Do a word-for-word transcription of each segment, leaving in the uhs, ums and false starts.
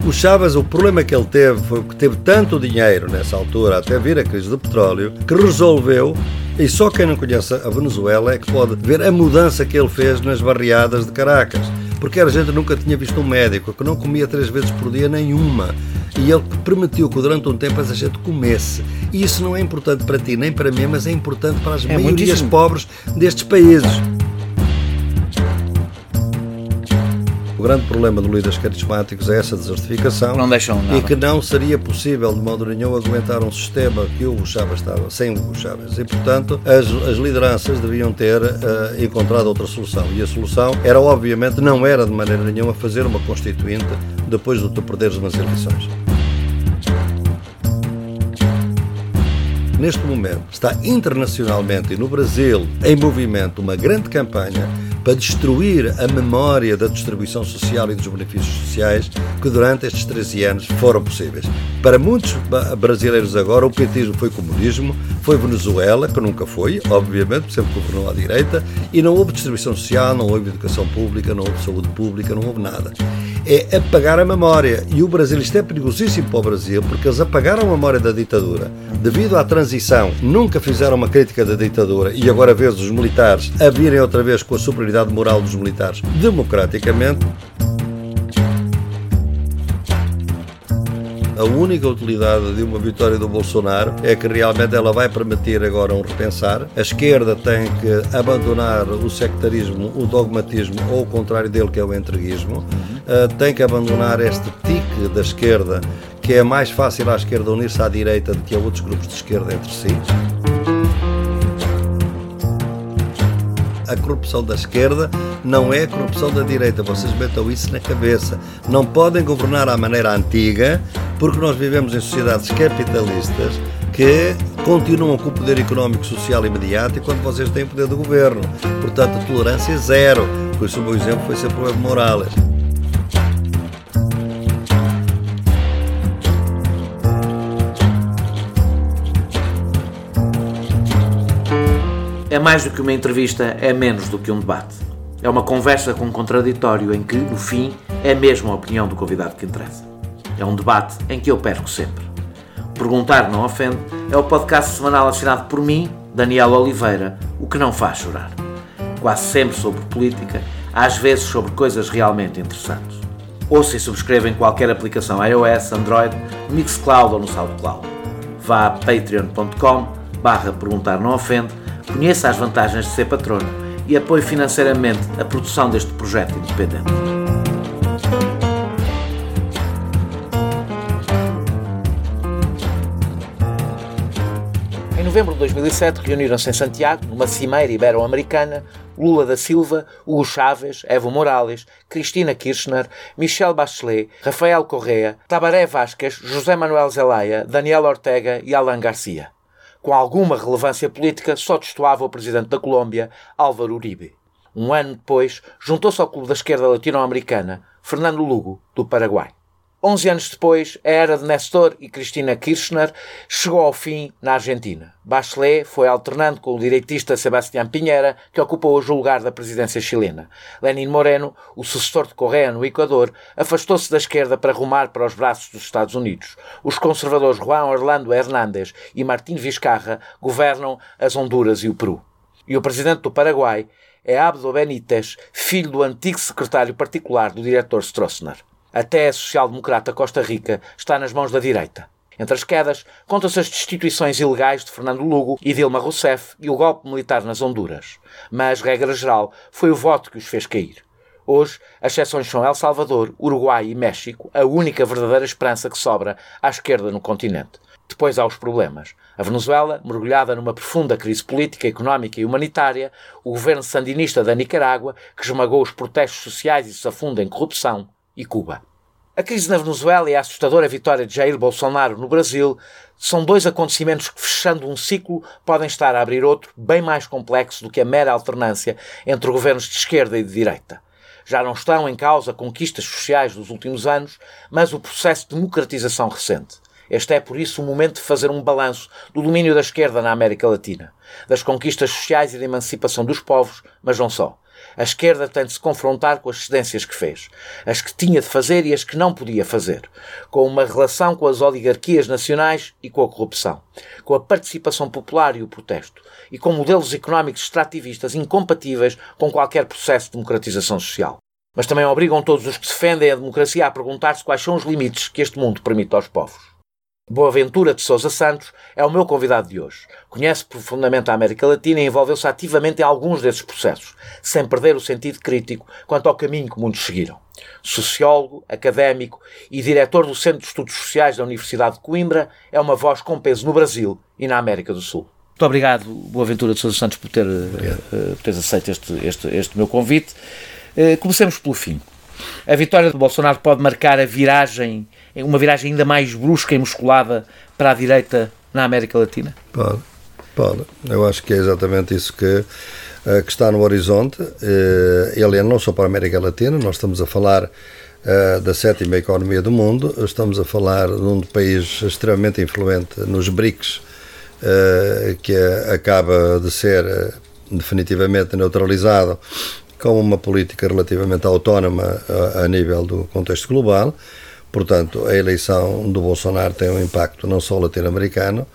O Chávez, o problema que ele teve foi que teve tanto dinheiro nessa altura, até vir a crise do petróleo, que resolveu, e só quem não conhece a Venezuela é que pode ver a mudança que ele fez nas barriadas de Caracas. Porque a gente nunca tinha visto um médico que não comia três vezes por dia nenhuma. E ele permitiu que durante um tempo essa gente comesse. E isso não é importante para ti nem para mim, mas é importante para as é maiorias muitíssimo. pobres destes países. O grande problema de líderes carismáticos é essa desertificação. Não deixam nada. E que não seria possível, de modo nenhum, aguentar um sistema que o Hugo Chávez estava, sem o Hugo Chávez. E, portanto, as, as lideranças deviam ter uh, encontrado outra solução. E a solução era, obviamente, não era de maneira nenhuma fazer uma constituinte depois de tu perderes umas eleições. Neste momento está internacionalmente e no Brasil em movimento uma grande campanha para destruir a memória da distribuição social e dos benefícios sociais que durante estes treze anos foram possíveis. Para muitos brasileiros agora o petismo foi comunismo, foi Venezuela, que nunca foi, obviamente, sempre governou à direita, e não houve distribuição social, não houve educação pública, não houve saúde pública, não houve nada. É apagar a memória. E o Brasil, isto é perigosíssimo para o Brasil, porque eles apagaram a memória da ditadura. Devido à transição, nunca fizeram uma crítica da ditadura e agora vês os militares a virem outra vez com a superioridade moral dos militares democraticamente. A única utilidade de uma vitória do Bolsonaro é que realmente ela vai permitir agora um repensar. A esquerda tem que abandonar o sectarismo, o dogmatismo ou o contrário dele, que é o entreguismo. Uh, tem que abandonar este tique da esquerda, que é mais fácil à esquerda unir-se à direita do que a outros grupos de esquerda entre si. A corrupção da esquerda não é a corrupção da direita, vocês metam isso na cabeça. Não podem governar à maneira antiga, porque nós vivemos em sociedades capitalistas que continuam com o poder económico, social e mediático quando vocês têm poder do governo. Portanto, a tolerância é zero. Por isso o meu exemplo foi sempre o Evo Morales. É mais do que uma entrevista, é menos do que um debate. É uma conversa com um contraditório em que, no fim, é mesmo a opinião do convidado que interessa. É um debate em que eu perco sempre. Perguntar Não Ofende é o podcast semanal assinado por mim, Daniel Oliveira, o que não faz chorar. Quase sempre sobre política, às vezes sobre coisas realmente interessantes. Ouça e subscreva em qualquer aplicação iOS, Android, Mixcloud ou no SoundCloud. Vá a patreon ponto com barra perguntar não ofende, conheça as vantagens de ser patrono e apoie financeiramente a produção deste projeto independente. Em novembro de dois mil e sete reuniram-se em Santiago, numa cimeira ibero-americana, Lula da Silva, Hugo Chávez, Evo Morales, Cristina Kirchner, Michelle Bachelet, Rafael Correa, Tabaré Vázquez, José Manuel Zelaya, Daniel Ortega e Alan Garcia. Com alguma relevância política, só destoava o presidente da Colômbia, Álvaro Uribe. Um ano depois, juntou-se ao clube da esquerda latino-americana, Fernando Lugo, do Paraguai. Onze anos depois, a era de Néstor e Cristina Kirchner chegou ao fim na Argentina. Bachelet foi alternando com o direitista Sebastián Piñera, que ocupou hoje o lugar da presidência chilena. Lenín Moreno, o sucessor de Correa no Equador, afastou-se da esquerda para rumar para os braços dos Estados Unidos. Os conservadores Juan Orlando Hernández e Martín Vizcarra governam as Honduras e o Peru. E o presidente do Paraguai é Abdo Benítez, filho do antigo secretário particular do diretor Stroessner. Até a social-democrata Costa Rica está nas mãos da direita. Entre as quedas, contam-se as destituições ilegais de Fernando Lugo e Dilma Rousseff e o golpe militar nas Honduras. Mas, regra geral, foi o voto que os fez cair. Hoje, as exceções são El Salvador, Uruguai e México, a única verdadeira esperança que sobra à esquerda no continente. Depois há os problemas. A Venezuela, mergulhada numa profunda crise política, económica e humanitária, o governo sandinista da Nicarágua, que esmagou os protestos sociais e se afunda em corrupção, e Cuba. A crise na Venezuela e a assustadora vitória de Jair Bolsonaro no Brasil são dois acontecimentos que, fechando um ciclo, podem estar a abrir outro bem mais complexo do que a mera alternância entre governos de esquerda e de direita. Já não estão em causa conquistas sociais dos últimos anos, mas o processo de democratização recente. Este é, por isso, o momento de fazer um balanço do domínio da esquerda na América Latina, das conquistas sociais e da emancipação dos povos, mas não só. A esquerda tem de se confrontar com as cedências que fez, as que tinha de fazer e as que não podia fazer, com uma relação com as oligarquias nacionais e com a corrupção, com a participação popular e o protesto, e com modelos económicos extrativistas incompatíveis com qualquer processo de democratização social. Mas também obrigam todos os que defendem a democracia a perguntar-se quais são os limites que este mundo permite aos povos. Boaventura de Sousa Santos é o meu convidado de hoje. Conhece profundamente a América Latina e envolveu-se ativamente em alguns desses processos, sem perder o sentido crítico quanto ao caminho que muitos seguiram. Sociólogo, académico e diretor do Centro de Estudos Sociais da Universidade de Coimbra, é uma voz com peso no Brasil e na América do Sul. Muito obrigado, Boaventura de Sousa Santos, por, ter, uh, por teres aceito este, este, este meu convite. Uh, comecemos pelo fim. A vitória de Bolsonaro pode marcar a viragem, uma viragem ainda mais brusca e musculada para a direita na América Latina? Pode, pode. Eu acho que é exatamente isso que, que está no horizonte. Ele é não só para a América Latina, nós estamos a falar da sétima economia do mundo, estamos a falar de um país extremamente influente nos BRICS, que acaba de ser definitivamente neutralizado com uma política relativamente autónoma a, a nível do contexto global. Portanto, a eleição do Bolsonaro tem um impacto não só latino-americano,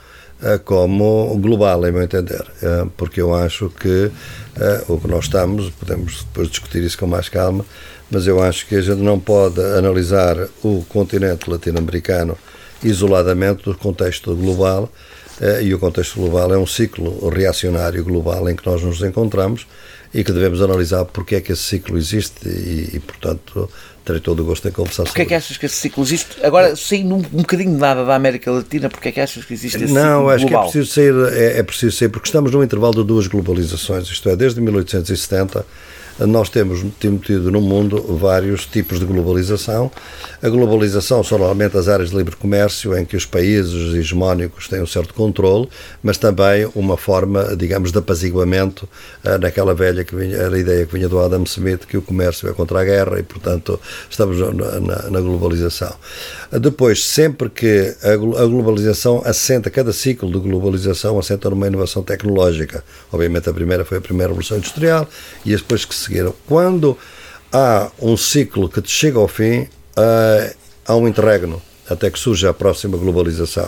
como global, em meu entender, porque eu acho que o que nós estamos, podemos depois discutir isso com mais calma, mas eu acho que a gente não pode analisar o continente latino-americano isoladamente do contexto global, e o contexto global é um ciclo reacionário global em que nós nos encontramos e que devemos analisar porque é que esse ciclo existe e, e portanto, terei todo o gosto em conversar sobre isso. Porquê é que achas que esse ciclo existe? Agora, saindo um, um bocadinho de nada da América Latina, porquê é que achas que existe esse Não, ciclo acho global? que é preciso sair, é, é preciso sair, porque estamos num intervalo de duas globalizações, isto é, desde mil oitocentos e setenta, nós temos tido no mundo vários tipos de globalização. A globalização são normalmente as áreas de livre comércio em que os países hegemónicos têm um certo controle, mas também uma forma, digamos, de apaziguamento uh, naquela velha que vinha, a ideia que vinha do Adam Smith, que o comércio é contra a guerra e, portanto, estamos na, na, na globalização. Uh, depois, sempre que a, a globalização assenta, cada ciclo de globalização assenta numa inovação tecnológica. Obviamente a primeira foi a primeira revolução industrial e as depois que seguiram. Quando há um ciclo que chega ao fim, uh, há um interregno, até que surge a próxima globalização.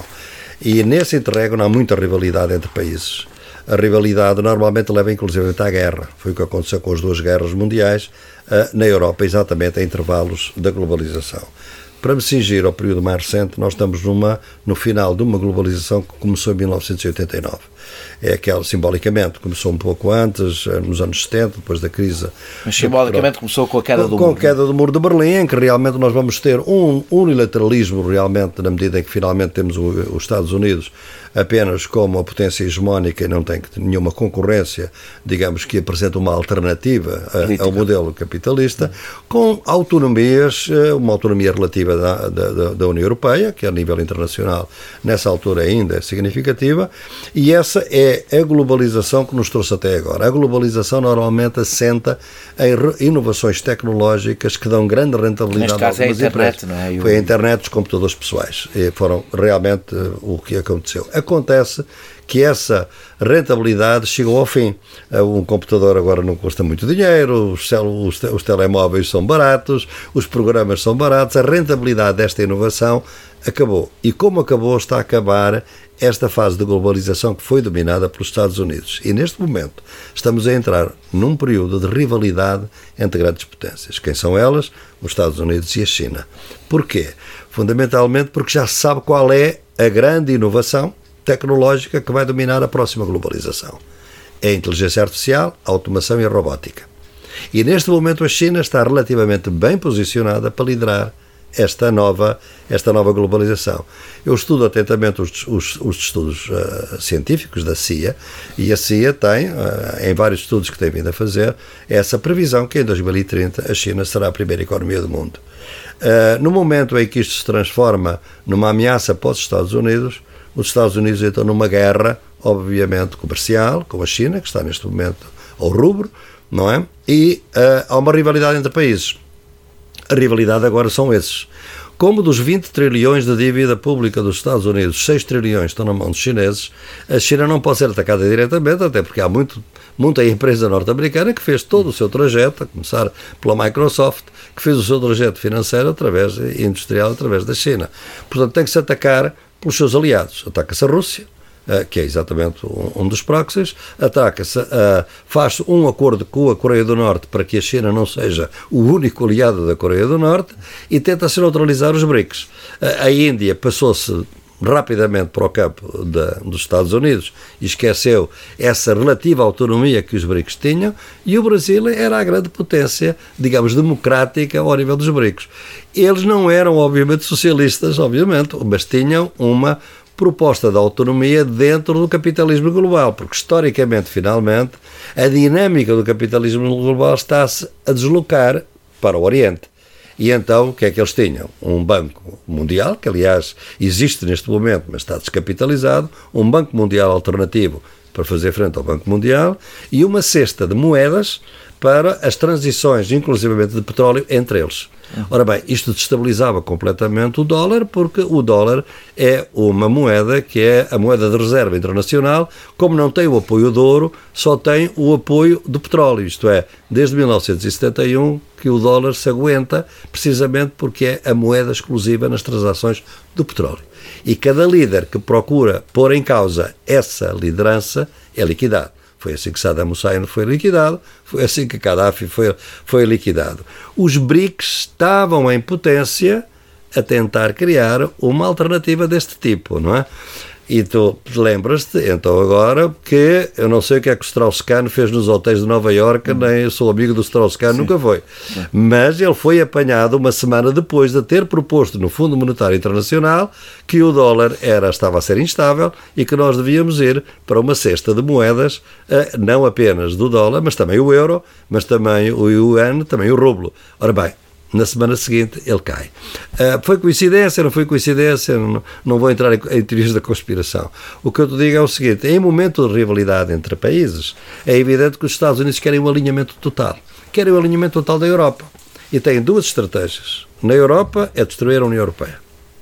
E nesse interregno há muita rivalidade entre países. A rivalidade normalmente leva inclusivamente à guerra. Foi o que aconteceu com as duas guerras mundiais uh, na Europa, exatamente a intervalos da globalização. Para me cingir ao período mais recente, nós estamos numa, no final de uma globalização que começou em mil novecentos e oitenta e nove. É aquela, simbolicamente, começou um pouco antes, nos anos setenta, depois da crise. Mas simbolicamente começou com a queda do com muro. Com a queda do muro de Berlim, em que realmente nós vamos ter um unilateralismo, realmente, na medida em que finalmente temos o, os Estados Unidos apenas como a potência hegemónica e não tem nenhuma concorrência, digamos, que apresenta uma alternativa a, ao modelo capitalista, com autonomias, uma autonomia relativa da, da, da União Europeia, que a nível internacional, nessa altura ainda é significativa, e essa é a globalização que nos trouxe até agora. A globalização normalmente assenta em inovações tecnológicas que dão grande rentabilidade. Neste caso é a internet, não é? Foi a internet dos computadores pessoais. E foram realmente uh, o que aconteceu. Acontece que essa rentabilidade chegou ao fim. Um computador agora não custa muito dinheiro, os, os, os telemóveis são baratos, os programas são baratos, a rentabilidade desta inovação acabou. E como acabou, está a acabar esta fase de globalização que foi dominada pelos Estados Unidos. E neste momento estamos a entrar num período de rivalidade entre grandes potências. Quem são elas? Os Estados Unidos e a China. Porquê? Fundamentalmente porque já se sabe qual é a grande inovação tecnológica que vai dominar a próxima globalização. É a inteligência artificial, a automação e a robótica. E neste momento a China está relativamente bem posicionada para liderar esta nova, esta nova globalização. Eu estudo atentamente os, os, os estudos uh, científicos da C I A, e a C I A tem, uh, em vários estudos que tem vindo a fazer, essa previsão que em dois mil e trinta a China será a primeira economia do mundo. Uh, no momento em que isto se transforma numa ameaça para os Estados Unidos, os Estados Unidos entram numa guerra, obviamente, comercial, com a China, que está neste momento ao rubro, não é? E uh, há uma rivalidade entre países. A rivalidade agora são esses. como dos vinte trilhões de dívida pública dos Estados Unidos, seis trilhões estão na mão dos chineses, a China não pode ser atacada diretamente, até porque há muito, muita empresa norte-americana que fez todo o seu trajeto, a começar pela Microsoft, que fez o seu trajeto financeiro através, industrial através da China. Portanto, tem que se atacar pelos seus aliados. Ataca-se a Rússia, que é exatamente um dos proxies, ataca-se, faz um acordo com a Coreia do Norte para que a China não seja o único aliado da Coreia do Norte e tenta-se neutralizar os BRICS. A Índia passou-se rapidamente para o campo de, dos Estados Unidos e esqueceu essa relativa autonomia que os BRICS tinham, e o Brasil era a grande potência, digamos, democrática ao nível dos BRICS. Eles não eram, obviamente, socialistas, obviamente, mas tinham uma proposta de autonomia dentro do capitalismo global, porque historicamente, finalmente, a dinâmica do capitalismo global está-se a deslocar para o Oriente. E então, o que é que eles tinham? Um banco mundial, que aliás existe neste momento, mas está descapitalizado, um banco mundial alternativo para fazer frente ao Banco Mundial, e uma cesta de moedas para as transições, inclusivamente de petróleo, entre eles. Ora bem, isto destabilizava completamente o dólar, porque o dólar é uma moeda que é a moeda de reserva internacional, como não tem o apoio do ouro, só tem o apoio do petróleo, isto é, desde mil novecentos e setenta e um que o dólar se aguenta, precisamente porque é a moeda exclusiva nas transações do petróleo. E cada líder que procura pôr em causa essa liderança é liquidado. Foi assim que Saddam Hussein foi liquidado, foi assim que Gaddafi foi, foi liquidado. Os BRICS estavam em potência a tentar criar uma alternativa deste tipo, não é? E tu lembras-te, então agora, que eu não sei o que é que o Strauss-Kahn fez nos hotéis de Nova Iorque, hum. nem eu sou amigo do Strauss-Kahn, nunca foi. Sim. Mas ele foi apanhado uma semana depois de ter proposto no Fundo Monetário Internacional que o dólar era, estava a ser instável e que nós devíamos ir para uma cesta de moedas, não apenas do dólar, mas também o euro, mas também o yuan, também o rublo. Ora bem, na semana seguinte ele cai. Uh, foi coincidência, não foi coincidência, não, não vou entrar em, em teorias da conspiração. O que eu te digo é o seguinte: em momento de rivalidade entre países, é evidente que os Estados Unidos querem um alinhamento total. Querem o um alinhamento total da Europa. E têm duas estratégias. Na Europa é destruir a União Europeia.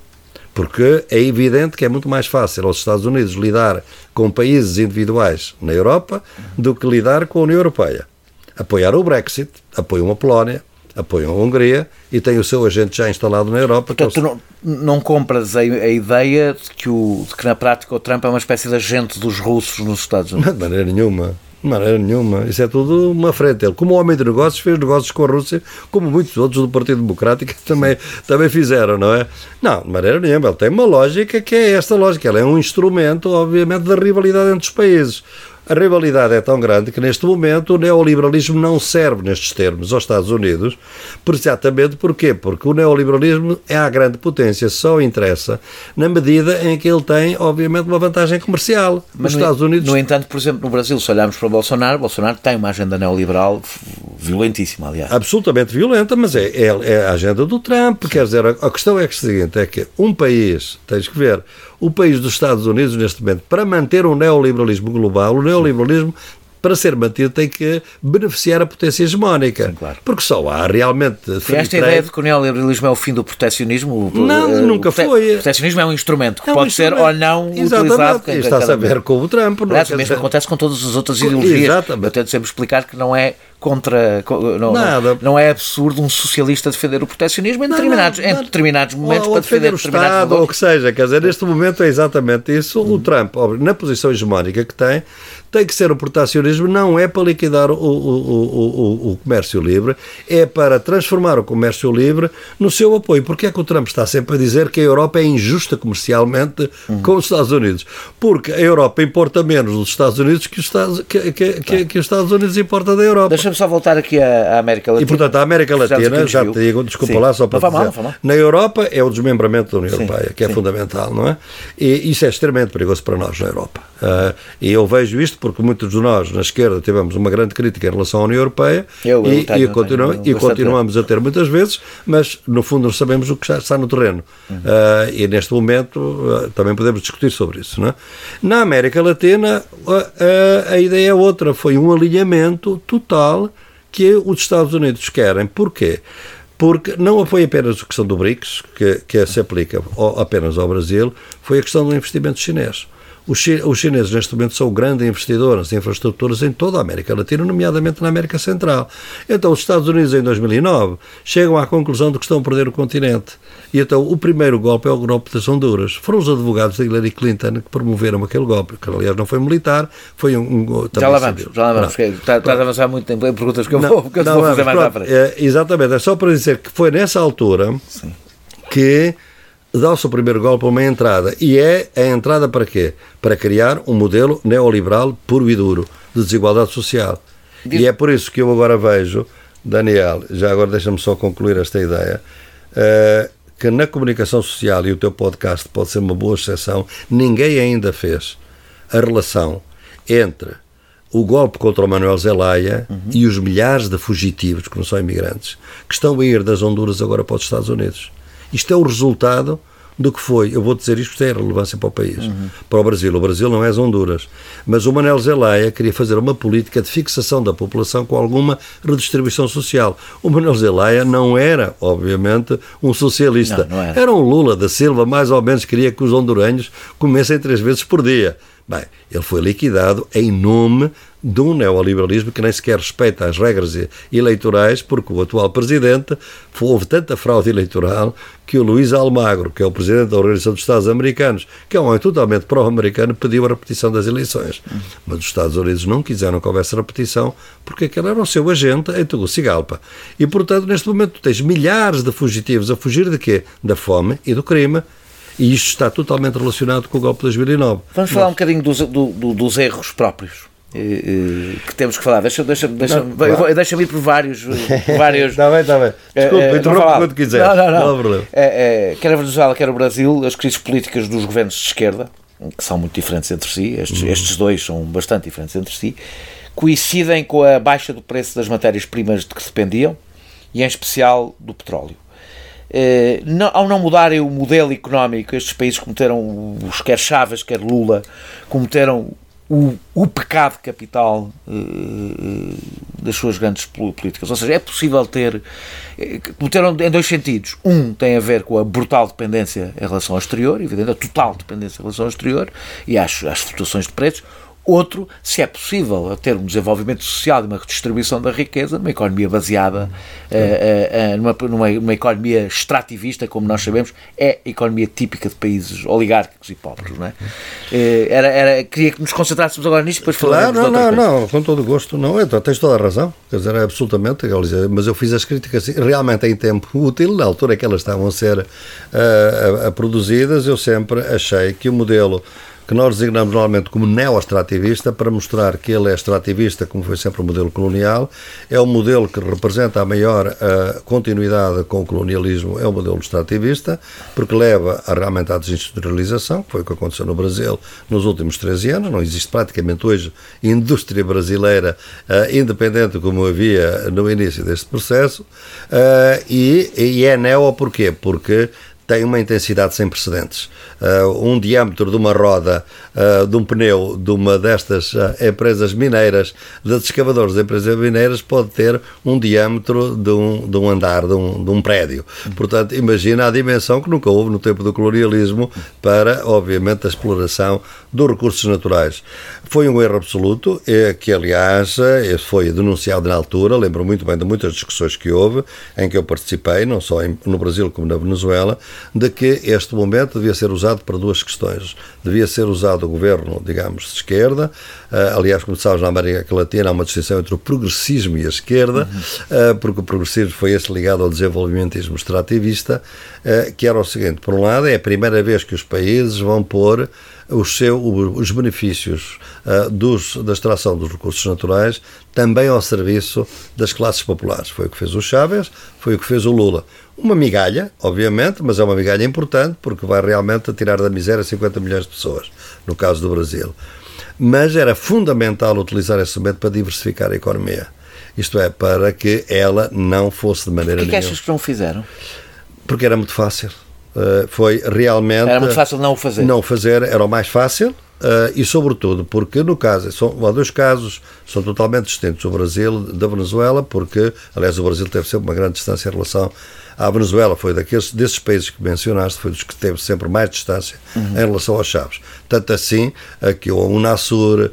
Porque é evidente que é muito mais fácil aos Estados Unidos lidar com países individuais na Europa do que lidar com a União Europeia. Apoiar o Brexit, apoiam a Polónia, apoiam a Hungria e tem o seu agente já instalado na Europa. Portanto, tu não, não compras a, a ideia de que, o, de que na prática o Trump é uma espécie de agente dos russos nos Estados Unidos? De maneira nenhuma. De maneira nenhuma. Isso é tudo uma frente. Ele, como homem de negócios, fez negócios com a Rússia, como muitos outros do Partido Democrático também, também fizeram, não é? Não, de maneira nenhuma. Ele tem uma lógica que é esta lógica. Ele é um instrumento, obviamente, da rivalidade entre os países. A rivalidade é tão grande que, neste momento, o neoliberalismo não serve nestes termos aos Estados Unidos, exatamente porquê? Porque o neoliberalismo é a grande potência, só interessa na medida em que ele tem, obviamente, uma vantagem comercial. Mas, nos Estados Unidos... no entanto, por exemplo, no Brasil, se olharmos para o Bolsonaro, Bolsonaro tem uma agenda neoliberal violentíssima, aliás. Absolutamente violenta, mas é, é, é a agenda do Trump. Quer dizer, a questão é que, o seguinte, é que um país, tens que ver, o país dos Estados Unidos, neste momento, para manter um neoliberalismo global, o neoliberalismo, para ser mantido, tem que beneficiar a potência hegemónica. Sim, claro. Porque só há realmente... E esta ideia de que o neoliberalismo é o fim do proteccionismo? Não, uh, o nunca prote... foi. O proteccionismo é um instrumento que é um pode instrumento. ser ou não Exatamente. utilizado. E está-se a ver com o Trump. Não é, mesmo acontece com todas as outras ideologias. Exatamente. Eu tento sempre explicar que não é contra... Não, não, não é absurdo um socialista defender o proteccionismo em determinados, não, não, não. Em determinados momentos ou, para defender o Estado, ou o que seja. Quer dizer, neste momento é exatamente isso. Uhum. O Trump, na posição hegemónica que tem, tem que ser o proteccionismo, não é para liquidar o, o, o, o, o comércio livre, é para transformar o comércio livre no seu apoio. Porque é que o Trump está sempre a dizer que a Europa é injusta comercialmente uhum. com os Estados Unidos? Porque a Europa importa menos dos Estados Unidos que os Estados, que, que, tá. que, que os Estados Unidos importam da Europa. Deixa-me só voltar aqui à América Latina. E, portanto, a América Latina, já te digo, desculpa Sim. lá, só para não dizer, mal, mal. Na Europa é o desmembramento da União Sim. Europeia, que é Sim. fundamental, não é? E isso é extremamente perigoso para nós na Europa. Uh, e eu vejo isto porque muitos de nós, na esquerda, tivemos uma grande crítica em relação à União Europeia eu, eu e, tenho, e, continu tenho, e continuamos a ter muitas vezes, mas, no fundo, não sabemos o que já está no terreno. Uhum. Uh, e, neste momento, uh, também podemos discutir sobre isso, não é? Na América Latina, uh, uh, a ideia é outra. Foi um alinhamento total que os Estados Unidos querem. Porquê? Porque não foi apenas a questão do BRICS, que, que se aplica ao, apenas ao Brasil, foi a questão do investimento chinês. Os, chi, os chineses, neste momento, são grandes investidores em infraestruturas em toda a América Latina, nomeadamente na América Central. Então, os Estados Unidos, em dois mil e nove, chegam à conclusão de que estão a perder o continente. E então, o primeiro golpe é o golpe das Honduras. Foram os advogados da Hillary Clinton que promoveram aquele golpe, que, aliás, não foi militar, foi um... um já lá vamos, já lá vamos. Estás a avançar muito tempo em perguntas que eu vou, que eu não, vou fazer mais à frente. É, exatamente, é só para dizer que foi nessa altura Sim. que dá-se o primeiro golpe a uma entrada. E é a entrada para quê? Para criar um modelo neoliberal puro e duro, de desigualdade social. Diz... E é por isso que eu agora vejo, Daniel, já agora deixa-me só concluir esta ideia, uh, que na comunicação social, e o teu podcast pode ser uma boa exceção, ninguém ainda fez a relação entre o golpe contra o Manuel Zelaya uhum. e os milhares de fugitivos, que não são imigrantes, que estão a ir das Honduras agora para os Estados Unidos. Isto é o resultado do que foi, eu vou dizer isto porque tem relevância para o país, uhum. para o Brasil. O Brasil não é as Honduras. Mas o Manuel Zelaya queria fazer uma política de fixação da população com alguma redistribuição social. O Manuel Zelaya não era, obviamente, um socialista. Não, não era. Era um Lula da Silva, mais ou menos queria que os honduranhos comessem três vezes por dia. Bem, ele foi liquidado em nome de um neoliberalismo que nem sequer respeita as regras eleitorais, porque o atual presidente, houve tanta fraude eleitoral que o Luís Almagro, que é o presidente da Organização dos Estados Americanos, que é um homem totalmente pró-americano, pediu a repetição das eleições. Mas os Estados Unidos não quiseram que houvesse repetição, porque aquele era o seu agente em Tegucigalpa. E, portanto, neste momento tu tens milhares de fugitivos a fugir de quê? Da fome e do crime. E isto está totalmente relacionado com o golpe de dois mil e nove. Vamos Mas... falar um bocadinho dos, do, do, dos erros próprios que temos que falar. Deixa-me deixa, deixa, claro. deixa ir por vários. vários está bem, está bem. Desculpa, é, interrompe quando quiser. Não, não, não. não é, é, quer a Venezuela, quer o Brasil, as crises políticas dos governos de esquerda, que são muito diferentes entre si, estes, uhum. estes dois são bastante diferentes entre si, coincidem com a baixa do preço das matérias-primas de que dependiam, e em especial do petróleo. Uh, não, ao não mudarem o modelo económico, estes países cometeram, os, quer Chávez, quer Lula, cometeram o, o pecado capital uh, das suas grandes políticas. Ou seja, é possível ter... Uh, cometeram em dois sentidos. Um tem a ver com a brutal dependência em relação ao exterior, evidente, a total dependência em relação ao exterior e às, às flutuações de preços. Outro, se é possível ter um desenvolvimento social e uma redistribuição da riqueza numa economia baseada, uh, uh, uh, numa, numa, numa economia extrativista, como nós sabemos, é a economia típica de países oligárquicos e pobres, não é? Uh, era, era, queria que nos concentrássemos agora nisto, depois falaremos claro, de outra não, coisa. Não, com todo o gosto. Não, é, tens toda a razão, quer dizer, é absolutamente, mas eu fiz as críticas realmente em tempo útil, na altura que elas estavam a ser uh, a, a produzidas, eu sempre achei que o modelo que nós designamos normalmente como neo-extrativista, para mostrar que ele é extrativista, como foi sempre o modelo colonial, é o modelo que representa a maior uh, continuidade com o colonialismo, é o modelo extrativista, porque leva a, realmente à desindustrialização, que foi o que aconteceu no Brasil nos últimos treze anos, não existe praticamente hoje indústria brasileira uh, independente como havia no início deste processo, uh, e, e é neo porquê? Porque tem uma intensidade sem precedentes. Uh, um diâmetro de uma roda, uh, de um pneu de uma destas uh, empresas mineiras, das escavadores de empresas mineiras, pode ter um diâmetro de um, de um andar, de um, de um prédio. Portanto, imagina a dimensão que nunca houve no tempo do colonialismo para, obviamente, a exploração dos recursos naturais. Foi um erro absoluto, que, aliás, foi denunciado na altura, lembro muito bem de muitas discussões que houve, em que eu participei, não só em, no Brasil como na Venezuela, de que este momento devia ser usado para duas questões. Devia ser usado o governo, digamos, de esquerda. Uh, aliás, como sabes, na América Latina há uma distinção entre o progressismo e a esquerda, uhum. uh, porque o progressismo foi esse ligado ao desenvolvimentismo extrativista, uh, que era o seguinte: por um lado, é a primeira vez que os países vão pôr os, seu, os benefícios uh, dos, da extração dos recursos naturais também ao serviço das classes populares. Foi o que fez o Chávez, foi o que fez o Lula. Uma migalha, obviamente, mas é uma migalha importante, porque vai realmente tirar da miséria cinquenta milhões de pessoas, no caso do Brasil. Mas era fundamental utilizar esse momento para diversificar a economia. Isto é, para que ela não fosse de maneira nenhuma. Por que achas que não o fizeram? Porque era muito fácil. Uh, foi realmente... Era muito fácil não o fazer. Não o fazer era o mais fácil, uh, e sobretudo porque no caso, são, há dois casos, são totalmente distintos, o Brasil da Venezuela, porque, aliás, o Brasil teve sempre uma grande distância em relação à Venezuela, foi daqueles, desses países que mencionaste, foi dos que teve sempre mais distância uhum. em relação aos Chaves. Tanto assim que o UNASUR,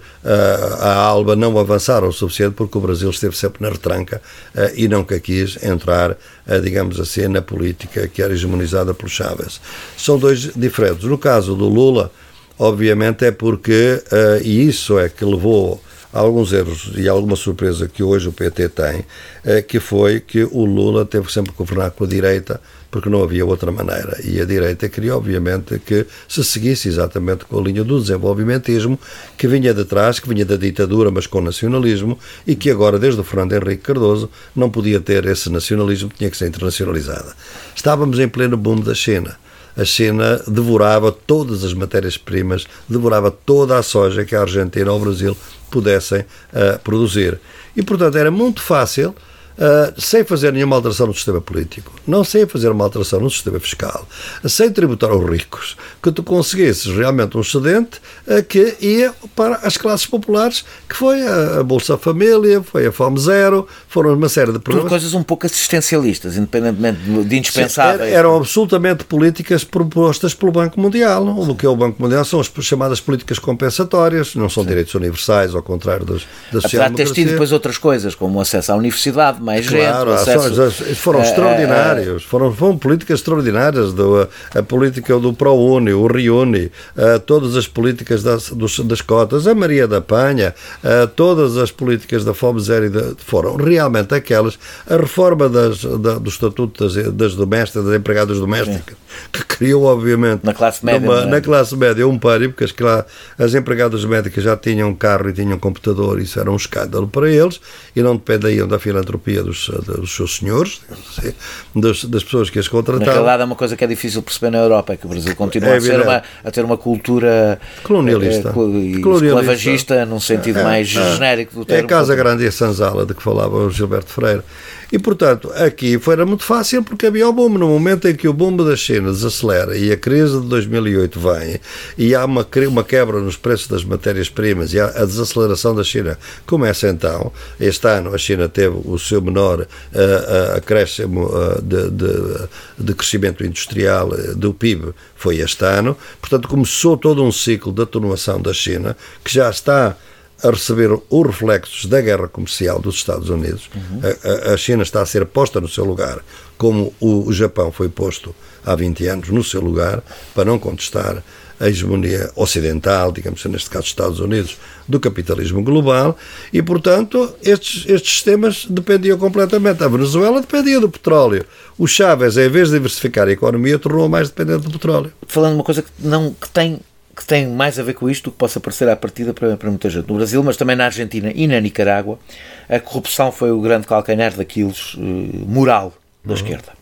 a ALBA não avançaram o suficiente porque o Brasil esteve sempre na retranca e nunca quis entrar, digamos assim, na política que era hegemonizada por Chaves. São dois diferentes. No caso do Lula, obviamente é porque, e isso é que levou há alguns erros e alguma surpresa que hoje o P T tem, é, que foi que o Lula teve sempre que governar com a direita, porque não havia outra maneira. E a direita queria, obviamente, que se seguisse exatamente com a linha do desenvolvimentismo, que vinha de trás, que vinha da ditadura, mas com nacionalismo, e que agora, desde o Fernando Henrique Cardoso, não podia ter esse nacionalismo, tinha que ser internacionalizada. Estávamos em pleno boom da China. A China devorava todas as matérias-primas, devorava toda a soja que a Argentina ou o Brasil pudessem uh, produzir. E, portanto, era muito fácil, uh, sem fazer nenhuma alteração no sistema político, não sem fazer uma alteração no sistema fiscal, sem tributar aos ricos, que tu conseguisses realmente um excedente uh, que ia para as classes populares, que foi a, a Bolsa Família, foi a Fome Zero, foram uma série de programas. Tudo coisas um pouco assistencialistas, independentemente de indispensáveis. Sim, eram absolutamente políticas propostas pelo Banco Mundial. O que é o Banco Mundial são as chamadas políticas compensatórias, não são Sim. direitos universais, ao contrário das, da social-democracia. Apesar de ter tido depois outras coisas, como o acesso à universidade, mais claro, gente, acesso... Ações, foram extraordinários, foram, foram políticas extraordinárias, do, a, a política do ProUni, o Reúne, a, todas as políticas das, dos, das cotas, a Maria da Penha, a, todas as políticas da Fome Zero e da, foram realmente aquelas, a reforma das, da, do Estatuto das, das domésticas, das empregadas domésticas, Sim. que criou, obviamente, na classe média, numa, na classe média um pânico, porque as, as empregadas médicas já tinham carro e tinham computador, isso era um escândalo para eles, e não dependiam da filantropia dos, dos seus senhores, assim, das, das pessoas que as contratavam. Na realidade é uma coisa que é difícil perceber na Europa, é que o Brasil continua é a, ser uma, a ter uma cultura colonialista e esclavagista, num sentido é, mais é, genérico do termo. É a Casa Grande e a Sanzala, de que falava o Gilberto Freire. E, portanto, aqui foi muito fácil porque havia o boom. No momento em que o boom da China desacelera e a crise de dois mil e oito vem e há uma, uma quebra nos preços das matérias-primas e há a desaceleração da China começa então, este ano a China teve o seu menor uh, uh, acréscimo uh, de, de, de crescimento industrial uh, do P I B foi este ano, portanto começou todo um ciclo de atenuação da China que já está a receber os reflexos da guerra comercial dos Estados Unidos. Uhum. A, a China está a ser posta no seu lugar, como o, o Japão foi posto há vinte anos no seu lugar, para não contestar a hegemonia ocidental, digamos neste caso Estados Unidos, do capitalismo global, e, portanto, estes, estes sistemas dependiam completamente. A Venezuela dependia do petróleo. O Chávez, em vez de diversificar a economia, tornou mais dependente do petróleo. Falando de uma coisa que, não, que tem... que tem mais a ver com isto do que possa parecer à partida para, para muita gente no Brasil, mas também na Argentina e na Nicarágua, a corrupção foi o grande calcanhar daqueles uh, moral da uhum. esquerda.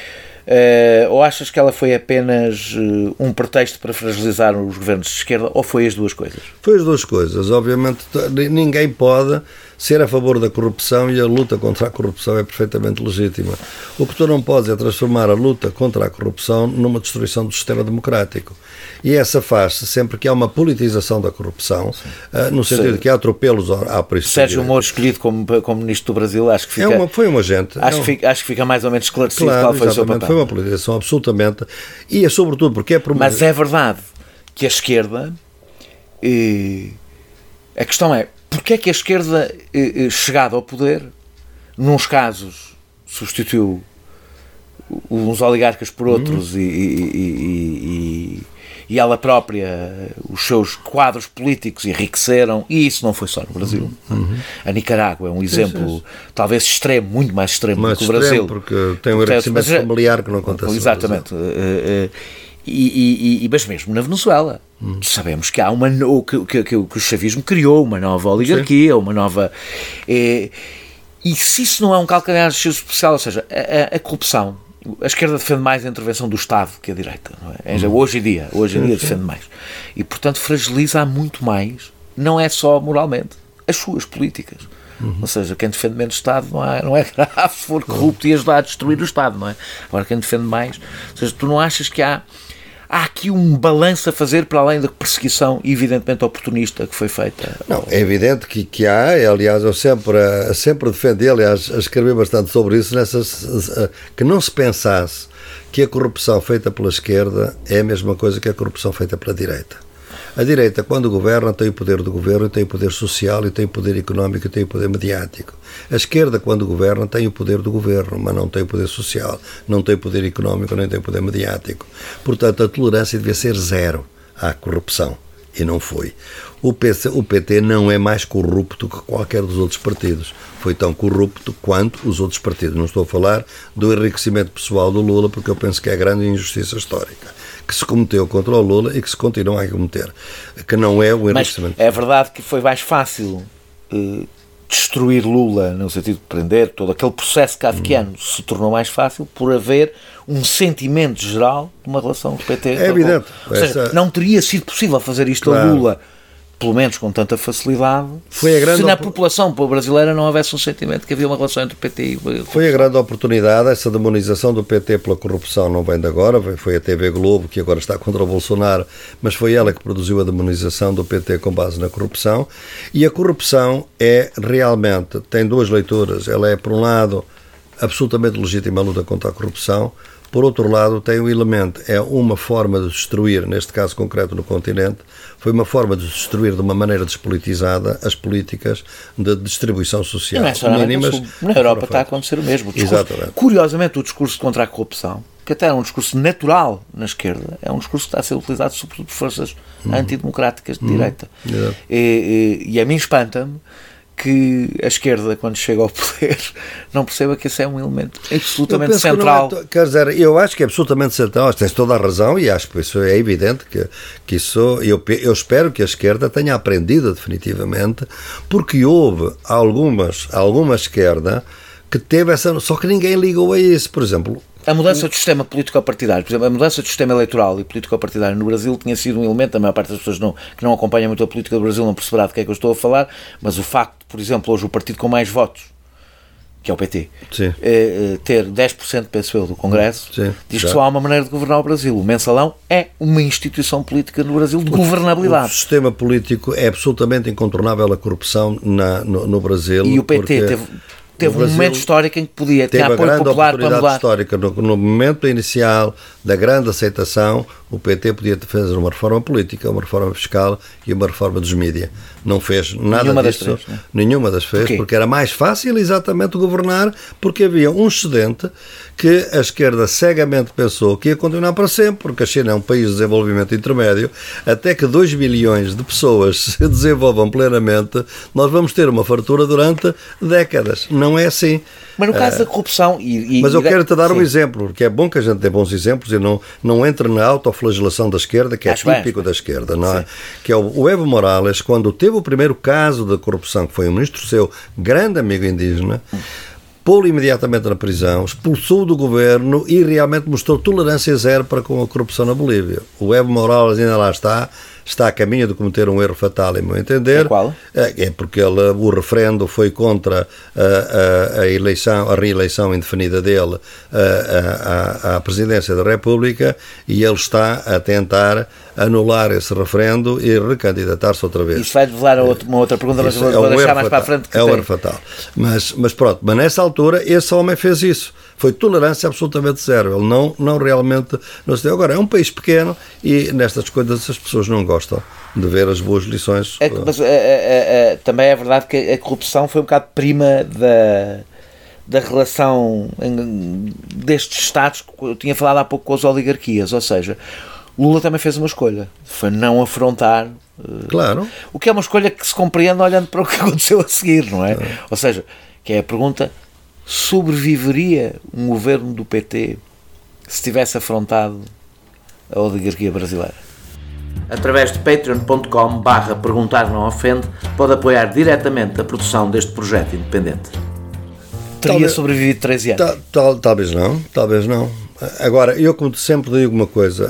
Uh, ou achas que ela foi apenas uh, um pretexto para fragilizar os governos de esquerda, ou foi as duas coisas? Foi as duas coisas. Obviamente ninguém pode ser a favor da corrupção e a luta contra a corrupção é perfeitamente legítima. O que tu não podes é transformar a luta contra a corrupção numa destruição do sistema democrático. E essa faz-se sempre que há uma politização da corrupção, uh, no sentido Sim. de que há atropelos à polícia. Sérgio Moro, escolhido como, como ministro do Brasil, acho que fica... É uma, foi um agente. Acho, é um... que fica, acho que fica mais ou menos esclarecido claro, qual foi o seu papel. Foi uma politização absolutamente... E é sobretudo porque é... Promover... Mas é verdade que a esquerda... E... A questão é, porque é que a esquerda, chegada ao poder, nos casos, substituiu uns oligarcas por outros uhum. e, e, e, e ela própria, os seus quadros políticos enriqueceram, e isso não foi só no Brasil. Uhum. A Nicarágua é um exemplo, sim, sim. talvez extremo, muito mais extremo mais do que o Brasil. Porque tem um enriquecimento familiar que não acontece. Exatamente. E, e, e, mas mesmo na Venezuela, hum. sabemos que há uma que, que, que, que o chavismo criou uma nova oligarquia, Sim. uma nova... É, e se isso não é um calcanhar especial, ou seja, a, a, a corrupção, a esquerda defende mais a intervenção do Estado que a direita, não é? Hum. Hoje em dia, hoje em dia defende mais. E, portanto, fragiliza muito mais, não é só moralmente, as suas políticas. Uhum. Ou seja, quem defende menos Estado não é, não é grave se for corrupto e ajudar a destruir o Estado, não é? Agora, quem defende mais... Ou seja, tu não achas que há... há aqui um balanço a fazer para além da perseguição evidentemente oportunista que foi feita? Não, é evidente que, que há, aliás, eu sempre, sempre defendi, aliás, escrevi bastante sobre isso, nessas, que não se pensasse que a corrupção feita pela esquerda é a mesma coisa que a corrupção feita pela direita. A direita, quando governa, tem o poder do governo, tem o poder social, e tem o poder económico, e tem o poder mediático. A esquerda, quando governa, tem o poder do governo, mas não tem o poder social, não tem o poder económico, nem tem o poder mediático. Portanto, a tolerância devia ser zero à corrupção, e não foi. O P C, o P T não é mais corrupto que qualquer dos outros partidos. Foi tão corrupto quanto os outros partidos. Não estou a falar do enriquecimento pessoal do Lula, porque eu penso que é a grande injustiça histórica que se cometeu contra o Lula e que se continua a cometer, que não é o enriquecimento. Mas é verdade que foi mais fácil eh, destruir Lula, no sentido de prender, todo aquele processo kafkiano hum. se tornou mais fácil por haver um sentimento geral de uma relação do P T. É evidente. Ou seja, essa... não teria sido possível fazer isto claro. a Lula, pelo menos com tanta facilidade, foi a grande se na op... população brasileira não houvesse um sentimento que havia uma relação entre o P T e o... Foi a grande oportunidade. Essa demonização do P T pela corrupção não vem de agora, foi a T V Globo, que agora está contra o Bolsonaro, mas foi ela que produziu a demonização do P T com base na corrupção. E a corrupção é realmente, tem duas leituras. Ela é, por um lado, absolutamente legítima a luta contra a corrupção. Por outro lado, tem um elemento, é uma forma de destruir, neste caso concreto no continente, foi uma forma de destruir de uma maneira despolitizada as políticas de distribuição social. E não é só mínimas, na Europa está a acontecer o mesmo. O discurso, Exatamente. Curiosamente, o discurso contra a corrupção, que até era um discurso natural na esquerda, é um discurso que está a ser utilizado sobretudo por forças uhum. antidemocráticas de uhum. direita. Uhum. E, e, e a mim espanta-me que a esquerda, quando chega ao poder, não perceba que esse é um elemento absolutamente central. Que é, quer dizer, eu acho que é absolutamente central, tens toda a razão, e acho que isso é evidente, que, que isso, eu, eu espero que a esquerda tenha aprendido definitivamente, porque houve algumas, alguma esquerda que teve essa, só que ninguém ligou a isso. Por exemplo, a mudança do sistema político-partidário, por exemplo, a mudança do sistema eleitoral e político-partidário no Brasil tinha sido um elemento, a maior parte das pessoas não, que não acompanham muito a política do Brasil não perceberá de que é que eu estou a falar, mas o facto, por exemplo, hoje o partido com mais votos, que é o P T, é, ter dez por cento, penso eu, do Congresso, Sim, diz já. que só há uma maneira de governar o Brasil. O mensalão é uma instituição política no Brasil de o, governabilidade. O sistema político é absolutamente incontornável a corrupção na, no, no Brasil. E o P T teve... Teve um momento histórico em que podia ter apoio popular para mudar. Teve a grande oportunidade histórica. No, no momento inicial da grande aceitação, o P T podia fazer uma reforma política, uma reforma fiscal e uma reforma dos mídias. Não fez nada nenhuma disso. Das três, né? Nenhuma das fez, porque era mais fácil exatamente governar, porque havia um excedente que a esquerda cegamente pensou que ia continuar para sempre, porque a China é um país de desenvolvimento intermédio, até que dois bilhões de pessoas se desenvolvam plenamente, nós vamos ter uma fartura durante décadas. Não é assim. Mas no caso uh, da corrupção... E, e, mas eu quero-te dar sim. um exemplo, porque é bom que a gente dê bons exemplos e não, não entre na autoflagelação da esquerda, que é Acho típico bem. da esquerda, não é? Que é o, o Evo Morales, quando teve o primeiro caso de corrupção, que foi um ministro seu, grande amigo indígena, hum. pô-lo imediatamente na prisão, expulsou do governo e realmente mostrou tolerância zero para com a corrupção na Bolívia. O Evo Morales ainda lá está, está a caminho de cometer um erro fatal, em meu entender. É qual? É porque ele, o referendo foi contra a, a, a, eleição, a reeleição indefinida dele à, à, à presidência da República, e ele está a tentar anular esse referendo e recandidatar-se outra vez. Isso vai levar a outra, uma outra pergunta, mas vou, é um vou deixar mais fatal. para a frente. Que é um tem. erro fatal. Mas, mas pronto, mas nessa altura esse homem fez isso. Foi tolerância absolutamente zero. Ele não, não realmente... Não se deu. Agora, é um país pequeno e nestas coisas as pessoas não gostam de ver as boas lições. É, mas, é, é, é, também é verdade que a corrupção foi um bocado prima da, da relação em, destes Estados, que eu tinha falado há pouco, com as oligarquias. Ou seja, Lula também fez uma escolha. Foi não afrontar... Claro. O que é uma escolha que se compreende olhando para o que aconteceu a seguir, não é? Claro. Ou seja, que é a pergunta... Sobreviveria um governo do P T se tivesse afrontado a oligarquia brasileira? Através de patreon ponto com barra perguntar não ofende, pode apoiar diretamente a produção deste projeto independente. Teria talvez, sobrevivido treze anos? Tal, tal, talvez não, talvez não. Agora, eu como sempre digo uma coisa,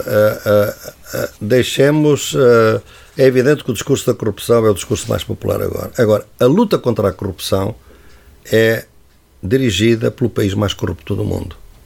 uh, uh, uh, deixemos... Uh, é evidente que o discurso da corrupção é o discurso mais popular agora. Agora, a luta contra a corrupção é dirigida pelo país mais corrupto do mundo.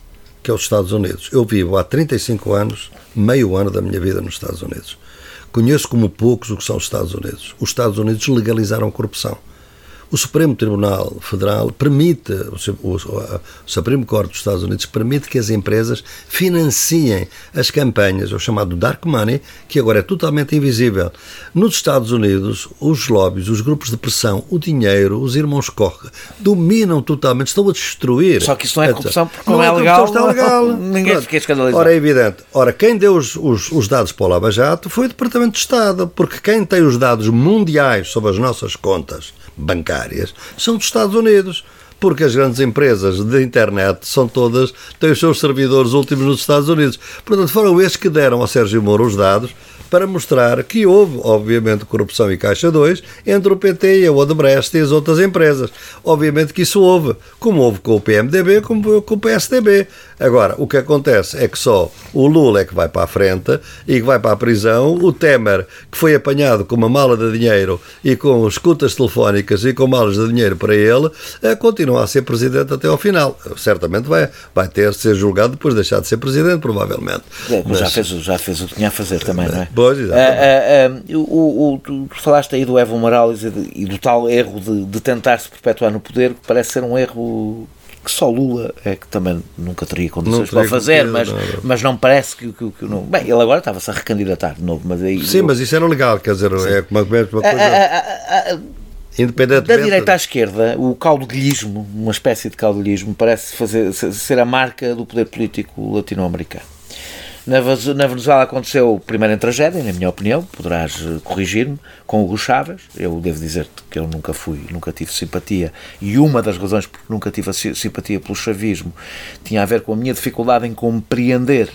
que é os Estados Unidos. Eu vivo há trinta e cinco anos, meio ano da minha vida nos Estados Unidos. Conheço como poucos o que são os Estados Unidos. Os Estados Unidos legalizaram a corrupção. O Supremo Tribunal Federal permite, o Supremo Court dos Estados Unidos permite que as empresas financiem as campanhas, o chamado dark money, que agora é totalmente invisível. Nos Estados Unidos, os lobbies, os grupos de pressão, o dinheiro, os irmãos Koch, dominam totalmente, estão a destruir. Só que isso não é corrupção, porque não, não é, é legal. Está legal. Ninguém fica escandalizado. Ora, é evidente. Ora, quem deu os, os, os dados para o Lava Jato foi o Departamento de Estado, porque quem tem os dados mundiais sobre as nossas contas bancárias são dos Estados Unidos, porque as grandes empresas de internet são todas, têm os seus servidores últimos nos Estados Unidos. Portanto, foram estes que deram ao Sérgio Moro os dados para mostrar que houve, obviamente, corrupção e Caixa dois entre o P T e a Odebrecht e as outras empresas. Obviamente que isso houve, como houve com o P M D B, como com o P S D B. Agora, o que acontece é que só o Lula é que vai para a frente e que vai para a prisão, o Temer, que foi apanhado com uma mala de dinheiro e com escutas telefónicas e com malas de dinheiro para ele, continua a ser presidente até ao final. Certamente vai, vai ter de ser julgado depois de deixar de ser presidente, provavelmente. É, mas já fez, já fez o que tinha a fazer também, não é? Pois, exatamente. Uh, uh, uh, o, o, tu falaste aí do Evo Morales e, de, e do tal erro de, de tentar se perpetuar no poder, que parece ser um erro que só Lula é que também nunca teria condições para fazer, mas, não, não. mas não parece que, que, que não... Bem, ele agora estava-se a recandidatar de novo, mas aí... Sim, eu... mas isso era legal, quer dizer, sim. é uma, uma coisa... A, a, a, a, Independentemente... Da direita à esquerda, o caudilhismo, uma espécie de caudilhismo, parece fazer, ser a marca do poder político latino-americano. Na Venezuela aconteceu primeiro em tragédia, na minha opinião, poderás corrigir-me, com o Hugo Chávez. Eu devo dizer-te que eu nunca fui, nunca tive simpatia, e uma das razões por que nunca tive simpatia pelo chavismo tinha a ver com a minha dificuldade em compreender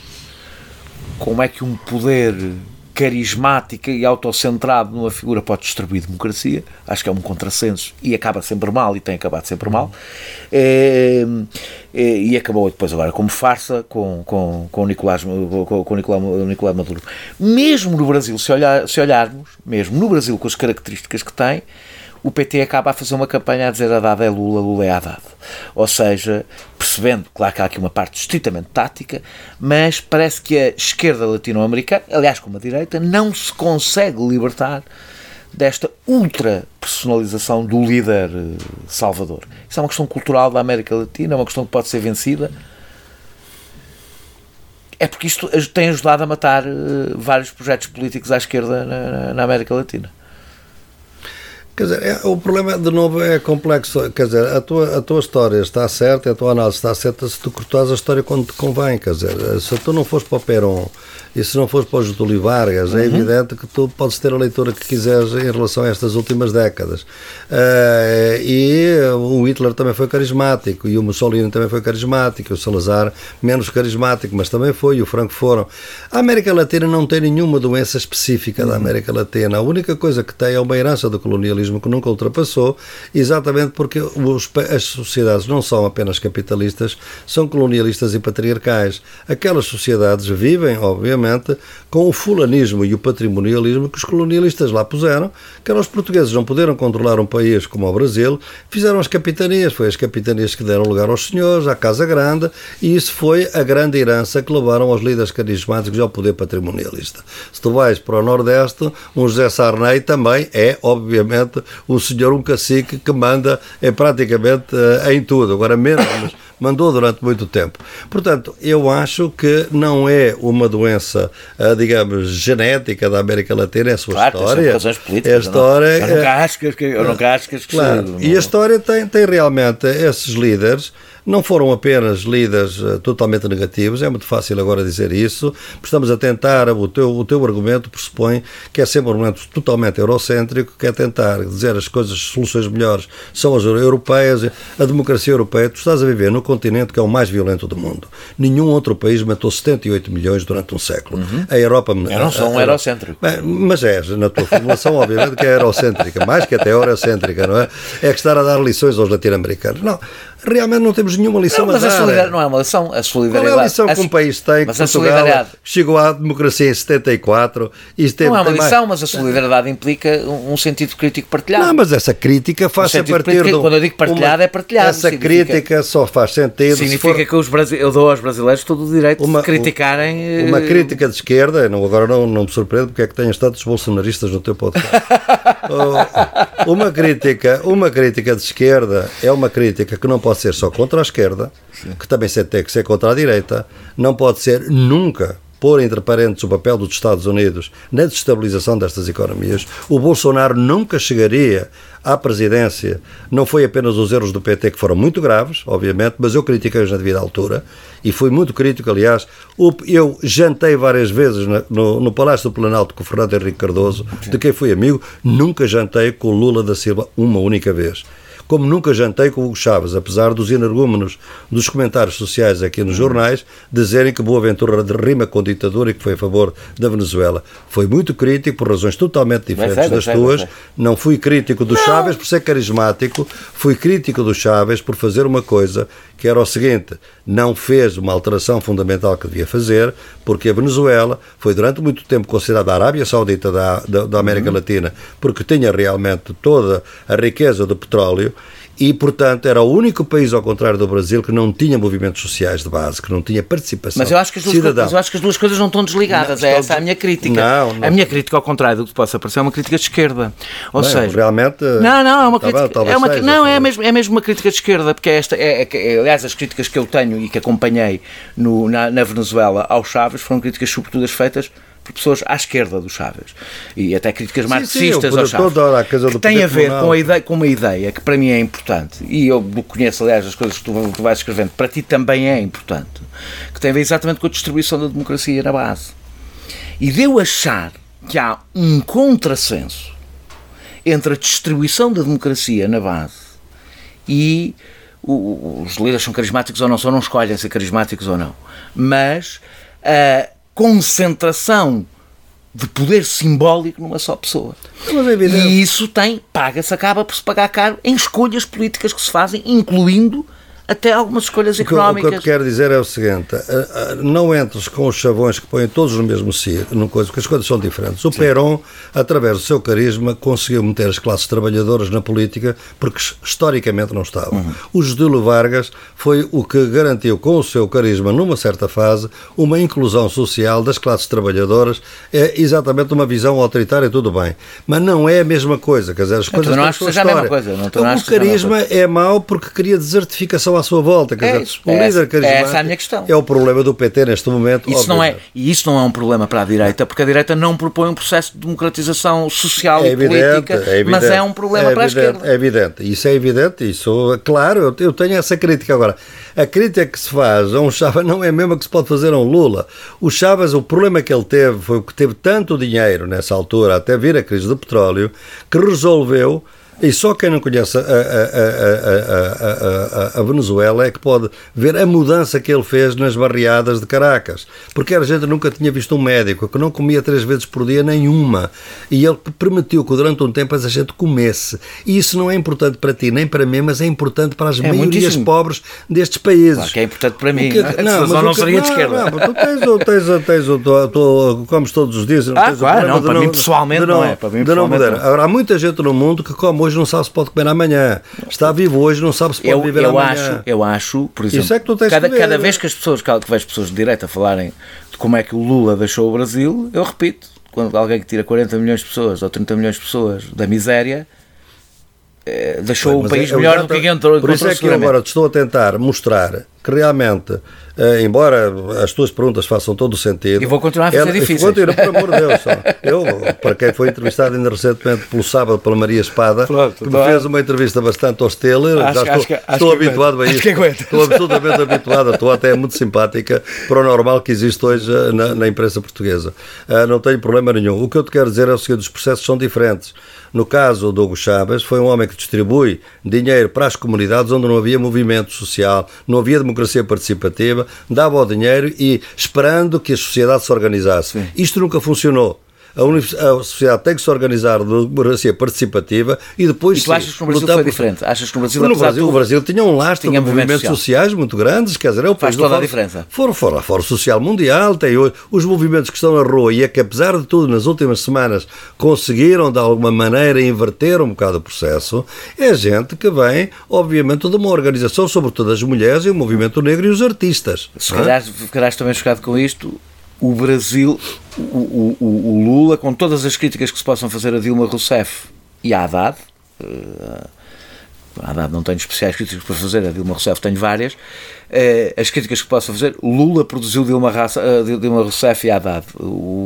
como é que um poder carismático e autocentrado numa figura pode distribuir democracia. Acho que é um contrassenso e acaba sempre mal, e tem acabado sempre mal. É, é, e acabou depois agora como farsa com, com, com, o Nicolás, com, com o Nicolás, Nicolás Maduro. Mesmo no Brasil, se, olhar, se olharmos, mesmo no Brasil com as características que tem, o P T acaba a fazer uma campanha a dizer Haddad é Lula, Lula é Haddad. Ou seja, percebendo, claro que há aqui uma parte estritamente tática, mas parece que a esquerda latino-americana, aliás como a direita, não se consegue libertar desta ultra-personalização do líder salvador. Isso é uma questão cultural da América Latina, é uma questão que pode ser vencida. É porque isto tem ajudado a matar vários projetos políticos à esquerda na, na América Latina. Quer dizer, é, o problema, de novo, é complexo. Quer dizer, a tua, a tua história está certa, a tua análise está certa se tu cortares a história quando te convém. Quer dizer, se tu não fores para o Perón e se não fores para o Getúlio Vargas, uhum. é evidente que tu podes ter a leitura que quiseres em relação a estas últimas décadas. Uh, e o Hitler também foi carismático, e o Mussolini também foi carismático, o Salazar menos carismático, mas também foi, e o Franco foram. A América Latina não tem nenhuma doença específica uhum. da América Latina. A única coisa que tem é uma herança do colonialismo que nunca ultrapassou, exatamente porque os, as sociedades não são apenas capitalistas, são colonialistas e patriarcais. Aquelas sociedades vivem, obviamente, com o fulanismo e o patrimonialismo que os colonialistas lá puseram, que eram os portugueses não puderam controlar um país como o Brasil, fizeram as capitanias, foi as capitanias que deram lugar aos senhores, à Casa Grande, e isso foi a grande herança que levaram aos líderes carismáticos ao poder patrimonialista. Se tu vais para o Nordeste, um José Sarney também é, obviamente, um senhor, um cacique que manda é, praticamente uh, em tudo, agora menos, mas mandou durante muito tempo. Portanto, eu acho que não é uma doença, uh, digamos, genética da América Latina, é a sua claro, história. São razões políticas, é a história. Não. Eu nunca acho que, eu nunca acho que, claro. que E a história tem, tem realmente esses líderes. Não foram apenas líderes uh, totalmente negativos, é muito fácil agora dizer isso, estamos a tentar, o teu, o teu argumento pressupõe que é sempre um argumento totalmente eurocêntrico, que é tentar dizer as coisas, as soluções melhores são as europeias, a democracia europeia. Tu estás a viver no continente que é o mais violento do mundo. Nenhum outro país matou setenta e oito milhões durante um século. Uhum. A Europa... Eu não sou um eurocêntrico. Mas és, na tua formulação, obviamente, que é eurocêntrica, mais que até eurocêntrica, não é? É que estar a dar lições aos latino-americanos. Não, realmente não temos nenhuma lição não, mas a dar. A solidariedade não é uma lição. A solidariedade... Qual é a lição que um país tem, que Portugal chegou à democracia em setenta e quatro... E não é uma lição, mais... mas a solidariedade implica um sentido crítico partilhado. Não, mas essa crítica faz-se um a partir do... Quando eu digo partilhado, uma... é partilhado. Essa significa... crítica só faz sentido... Significa for... que os brasile... eu dou aos brasileiros todo o direito uma, de criticarem... Uma crítica de esquerda, não, agora não, não me surpreende porque é que tenhas tantos bolsonaristas no teu podcast. uma, crítica, uma crítica de esquerda é uma crítica que não pode ser só contra a esquerda, sim, que também tem que ser contra a direita, não pode ser nunca pôr entre parênteses o papel dos Estados Unidos na desestabilização destas economias. O Bolsonaro nunca chegaria à presidência, não foi apenas os erros do P T que foram muito graves, obviamente, mas eu critiquei-os na devida altura, e fui muito crítico, aliás. Eu jantei várias vezes no, no Palácio do Planalto com o Fernando Henrique Cardoso, de quem fui amigo, nunca jantei com o Lula da Silva uma única vez. Como nunca jantei com o Hugo Chávez, apesar dos energúmenos dos comentários sociais aqui nos jornais dizerem que Boaventura rima com ditadura e que foi a favor da Venezuela. Foi muito crítico por razões totalmente diferentes é, das é, tuas. É. Não fui crítico do Chávez por ser carismático, fui crítico do Chávez por fazer uma coisa que era o seguinte: não fez uma alteração fundamental que devia fazer, porque a Venezuela foi durante muito tempo considerada a Arábia Saudita da, da, da América uhum. Latina, porque tinha realmente toda a riqueza do petróleo e, portanto, era o único país, ao contrário do Brasil, que não tinha movimentos sociais de base, que não tinha participação mas eu acho que as duas, cidadã. Mas eu acho que as duas coisas não estão desligadas, não, é essa a minha crítica. Não, não. A minha crítica, ao contrário do que possa parecer, é uma crítica de esquerda. Ou Bem, seja... realmente... Não, não, é uma crítica... Bem, é uma, seja, não, é mesmo, é mesmo uma crítica de esquerda, porque é esta... É, é, é, aliás, as críticas que eu tenho e que acompanhei no, na, na Venezuela ao Chávez foram críticas, sobretudo, feitas por pessoas à esquerda do Chávez. E até críticas sim, marxistas sim, ao Chávez. A que tem a ver com, a ideia, com uma ideia que para mim é importante, e eu conheço, aliás, as coisas que tu, tu vais escrevendo, para ti também é importante, que tem a ver exatamente com a distribuição da democracia na base. E de eu achar que há um contrassenso entre a distribuição da democracia na base e o, os líderes são carismáticos ou não, só não escolhem ser carismáticos ou não, mas a concentração de poder simbólico numa só pessoa. É e isso tem, paga-se, acaba por se pagar caro em escolhas políticas que se fazem, incluindo até algumas escolhas económicas. O que eu te quero dizer é o seguinte: não entres com os chavões que põem todos no mesmo círculo, porque as coisas são diferentes. O Sim. Perón, através do seu carisma, conseguiu meter as classes trabalhadoras na política, porque historicamente não estavam. Uhum. O Getúlio Vargas foi o que garantiu, com o seu carisma, numa certa fase, uma inclusão social das classes trabalhadoras. É exatamente uma visão autoritária, tudo bem. Mas não é a mesma coisa. Quer dizer, as coisas não acho que seja a mesma coisa. Não, então, o carisma é mau porque cria desertificação à sua volta. Quer é dizer, o líder essa, carismático essa é a minha questão. É o problema do P T neste momento. Isso não é, e isso não é um problema para a direita, porque a direita não propõe um processo de democratização social é evidente, e política, é evidente, mas é um problema é para evidente, a esquerda. É evidente, isso é evidente, isso, claro, eu, eu tenho essa crítica. Agora, a crítica que se faz a um Chávez não é a mesma que se pode fazer a um Lula. O Chávez, o problema que ele teve foi que teve tanto dinheiro nessa altura, até vir a crise do petróleo, que resolveu. E só quem não conhece a, a, a, a, a, a Venezuela é que pode ver a mudança que ele fez nas barriadas de Caracas. Porque a gente nunca tinha visto um médico que não comia três vezes por dia nenhuma. E ele permitiu que durante um tempo a gente comesse. E isso não é importante para ti nem para mim, mas é importante para as é maiorias muitíssimo. pobres destes países. Claro que é importante para mim. Que, não, mas não seria de esquerda. Não, tu tens, tens, tens, tu, tu comes todos os dias. Ah, claro, não, para mim pessoalmente não, não é. Para mim pessoalmente não. Agora, há muita gente no mundo que come hoje não sabe se pode comer amanhã. Está vivo hoje, não sabe se pode eu, viver eu amanhã. Acho, eu acho, por exemplo, Isso é que tu tens cada, que ver. cada vez que as pessoas, que vejo pessoas de direita falarem de como é que o Lula deixou o Brasil, eu repito, quando alguém que tira quarenta milhões de pessoas ou trinta milhões de pessoas da miséria, eh, deixou Bem, o país é, melhor do que entrou. Por isso é que eu agora te estou a tentar mostrar que realmente, eh, embora as tuas perguntas façam todo o sentido... E vou continuar a fazer difíceis. Continua, por amor de Deus. Só. Eu, para quem foi entrevistado ainda recentemente pelo sábado pela Maria Espada, Pronto, que me fez uma entrevista bastante hostil, acho, já estou, acho que, estou acho habituado a isso. Estou absolutamente habituado, estou até muito simpática para o normal que existe hoje na, na imprensa portuguesa. Uh, não tenho problema nenhum. O que eu te quero dizer é o seguinte: os processos são diferentes. No caso do Hugo Chávez, foi um homem que distribui dinheiro para as comunidades onde não havia movimento social, não havia democracia participativa, dava o dinheiro e esperando que a sociedade se organizasse. Sim. Isto nunca funcionou. a, a sociedade tem que se organizar de democracia participativa e depois... E tu achas que no Brasil foi por... diferente? Achas que no Brasil, no Brasil, tudo, o Brasil tinha um lastro de movimentos social. sociais muito grandes, quer dizer, é o faz toda a diferença. Fora, fora, fora social mundial, tem os movimentos que estão na rua e é que, apesar de tudo, nas últimas semanas conseguiram, de alguma maneira, inverter um bocado o processo, é gente que vem, obviamente, de uma organização, sobretudo as mulheres e o movimento negro e os artistas. Se calhar ficarás também chocado com isto, o Brasil, o, o, o Lula, com todas as críticas que se possam fazer a Dilma Rousseff e a Haddad, uh, a Haddad não tenho especiais críticas para fazer, a Dilma Rousseff tenho várias, uh, as críticas que possam fazer, Lula produziu Dilma, Raça, uh, Dilma Rousseff e a Haddad, o,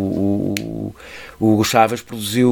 o, o Hugo Chávez produziu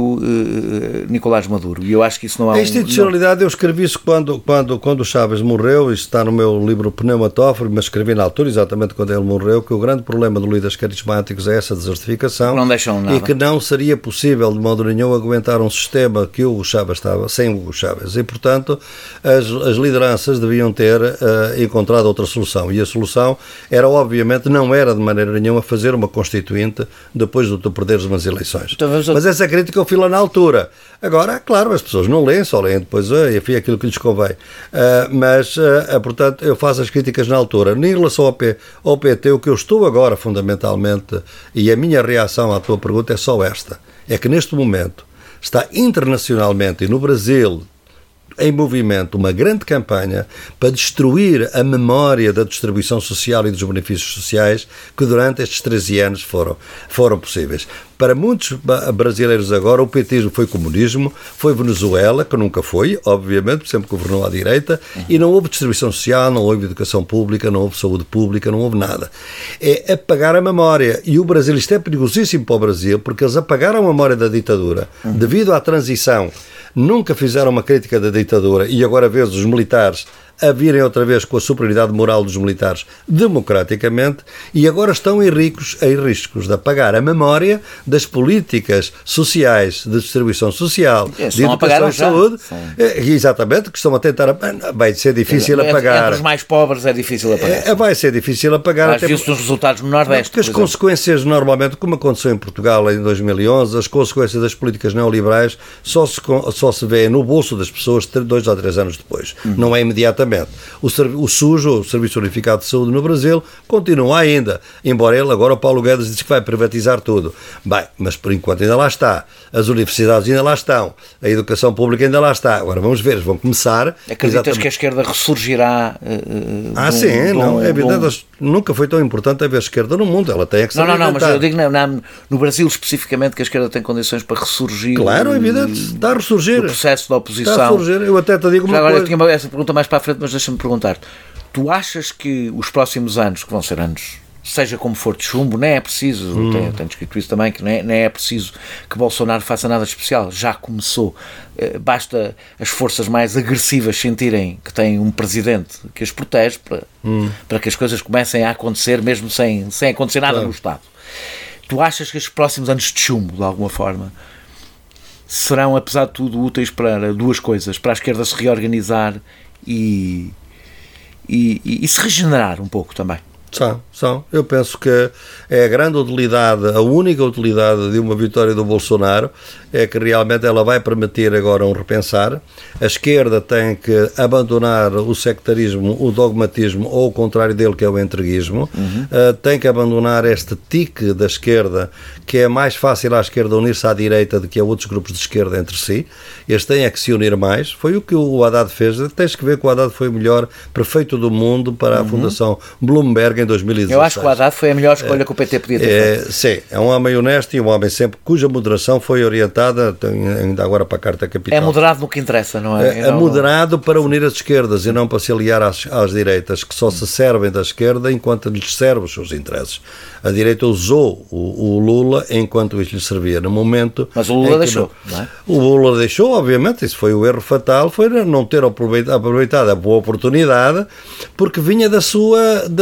uh, Nicolás Maduro, e eu acho que isso não é... A institucionalidade, não... eu escrevi isso quando, quando, quando o Chávez morreu, isto está no meu livro Pneumatóforo, mas escrevi na altura, exatamente quando ele morreu, que o grande problema dos líderes carismáticos é essa desertificação, não deixam nada. E que não seria possível de modo nenhum aguentar um sistema que o Hugo Chávez estava, sem o Hugo Chávez, e portanto as, as lideranças deviam ter uh, encontrado outra solução, e a solução era, obviamente, não era de maneira nenhuma fazer uma constituinte depois de tu perderes umas eleições. Então, vamos... Mas essa crítica eu fiz lá na altura. Agora, claro, as pessoas não leem, só leem depois, uh, enfim, aquilo que lhes convém. Uh, mas, uh, portanto, eu faço as críticas na altura. Em relação ao, P, ao P T, o que eu estou agora, fundamentalmente, e a minha reação à tua pergunta é só esta, é que neste momento está internacionalmente e no Brasil em movimento uma grande campanha para destruir a memória da distribuição social e dos benefícios sociais que durante estes treze anos foram, foram possíveis. Para muitos brasileiros agora, o petismo foi comunismo, foi Venezuela, que nunca foi, obviamente, sempre governou à direita, uhum. E não houve distribuição social, não houve educação pública, não houve saúde pública, não houve nada. É apagar a memória. E o Brasil, isto é perigosíssimo para o Brasil, porque eles apagaram a memória da ditadura, uhum. Devido à transição. Nunca fizeram uma crítica da ditadura e agora vês os militares a virem outra vez com a superioridade moral dos militares democraticamente e agora estão em, ricos, em riscos de apagar a memória das políticas sociais de distribuição social, é, de educação e saúde, é, exatamente, que estão a tentar, vai ser difícil é, apagar. Entre os mais pobres é difícil apagar. É, vai ser difícil apagar. Mas viu-se nos resultados no Nordeste. Porque as consequências, normalmente, como aconteceu em Portugal em dois mil e onze, as consequências das políticas neoliberais só se, só se vê no bolso das pessoas dois ou três anos depois. Uhum. Não é imediatamente. O, o SUS, o Serviço Unificado de Saúde no Brasil, continua ainda, embora ele agora, o Paulo Guedes, diz que vai privatizar tudo. Bem, mas por enquanto ainda lá está. As universidades ainda lá estão. A educação pública ainda lá está. Agora vamos ver, vão começar... Acreditas exatamente... que a esquerda ressurgirá? Uh, ah, um, sim, não, um, é evidente. Um... Nunca foi tão importante haver esquerda no mundo. Ela tem que se Não, não, não, mas eu digo na, na, no Brasil especificamente que a esquerda tem condições para ressurgir. Claro, é evidente. Está a ressurgir. O processo da oposição. Está a ressurgir. Eu até te digo uma agora coisa... eu tinha essa pergunta mais para a frente, mas deixa-me perguntar-te. Tu achas que os próximos anos, que vão ser anos, seja como for de chumbo, nem é preciso, hum. tenho, tenho escrito isso também, que nem, nem é preciso que Bolsonaro faça nada especial, já começou. Basta as forças mais agressivas sentirem que têm um presidente que as protege para, hum. para que as coisas comecem a acontecer, mesmo sem, sem acontecer nada claro. No Estado. Tu achas que os próximos anos de chumbo, de alguma forma, serão, apesar de tudo, úteis para duas coisas, para a esquerda se reorganizar e... E, e, e se regenerar um pouco também? São, são. Eu penso que é a grande utilidade, a única utilidade de uma vitória do Bolsonaro é que realmente ela vai permitir agora um repensar. A esquerda tem que abandonar o sectarismo, o dogmatismo ou o contrário dele, que é o entreguismo. Uhum. Uh, tem que abandonar este tique da esquerda, que é mais fácil à esquerda unir-se à direita do que a outros grupos de esquerda entre si. Eles têm é que se unir mais. Foi o que o Haddad fez. Tens que ver que o Haddad foi o melhor prefeito do mundo para a uhum. Fundação Bloomberg em dois mil e dezesseis. Eu acho que o Haddad foi a melhor escolha é, que o P T podia ter é, feito. Sim, é um homem honesto e um homem sempre cuja moderação foi orientada, ainda agora para a Carta Capital. É moderado no que interessa, não é? É, é moderado para unir as esquerdas e não para se aliar às, às direitas, que só se servem da esquerda enquanto lhes serve os seus interesses. A direita usou o, o Lula enquanto isso lhe servia. No momento... Mas o Lula deixou, não, não é? O Lula deixou, obviamente, isso foi o erro fatal, foi não ter aproveitado, aproveitado a boa oportunidade, porque vinha da sua, da, do,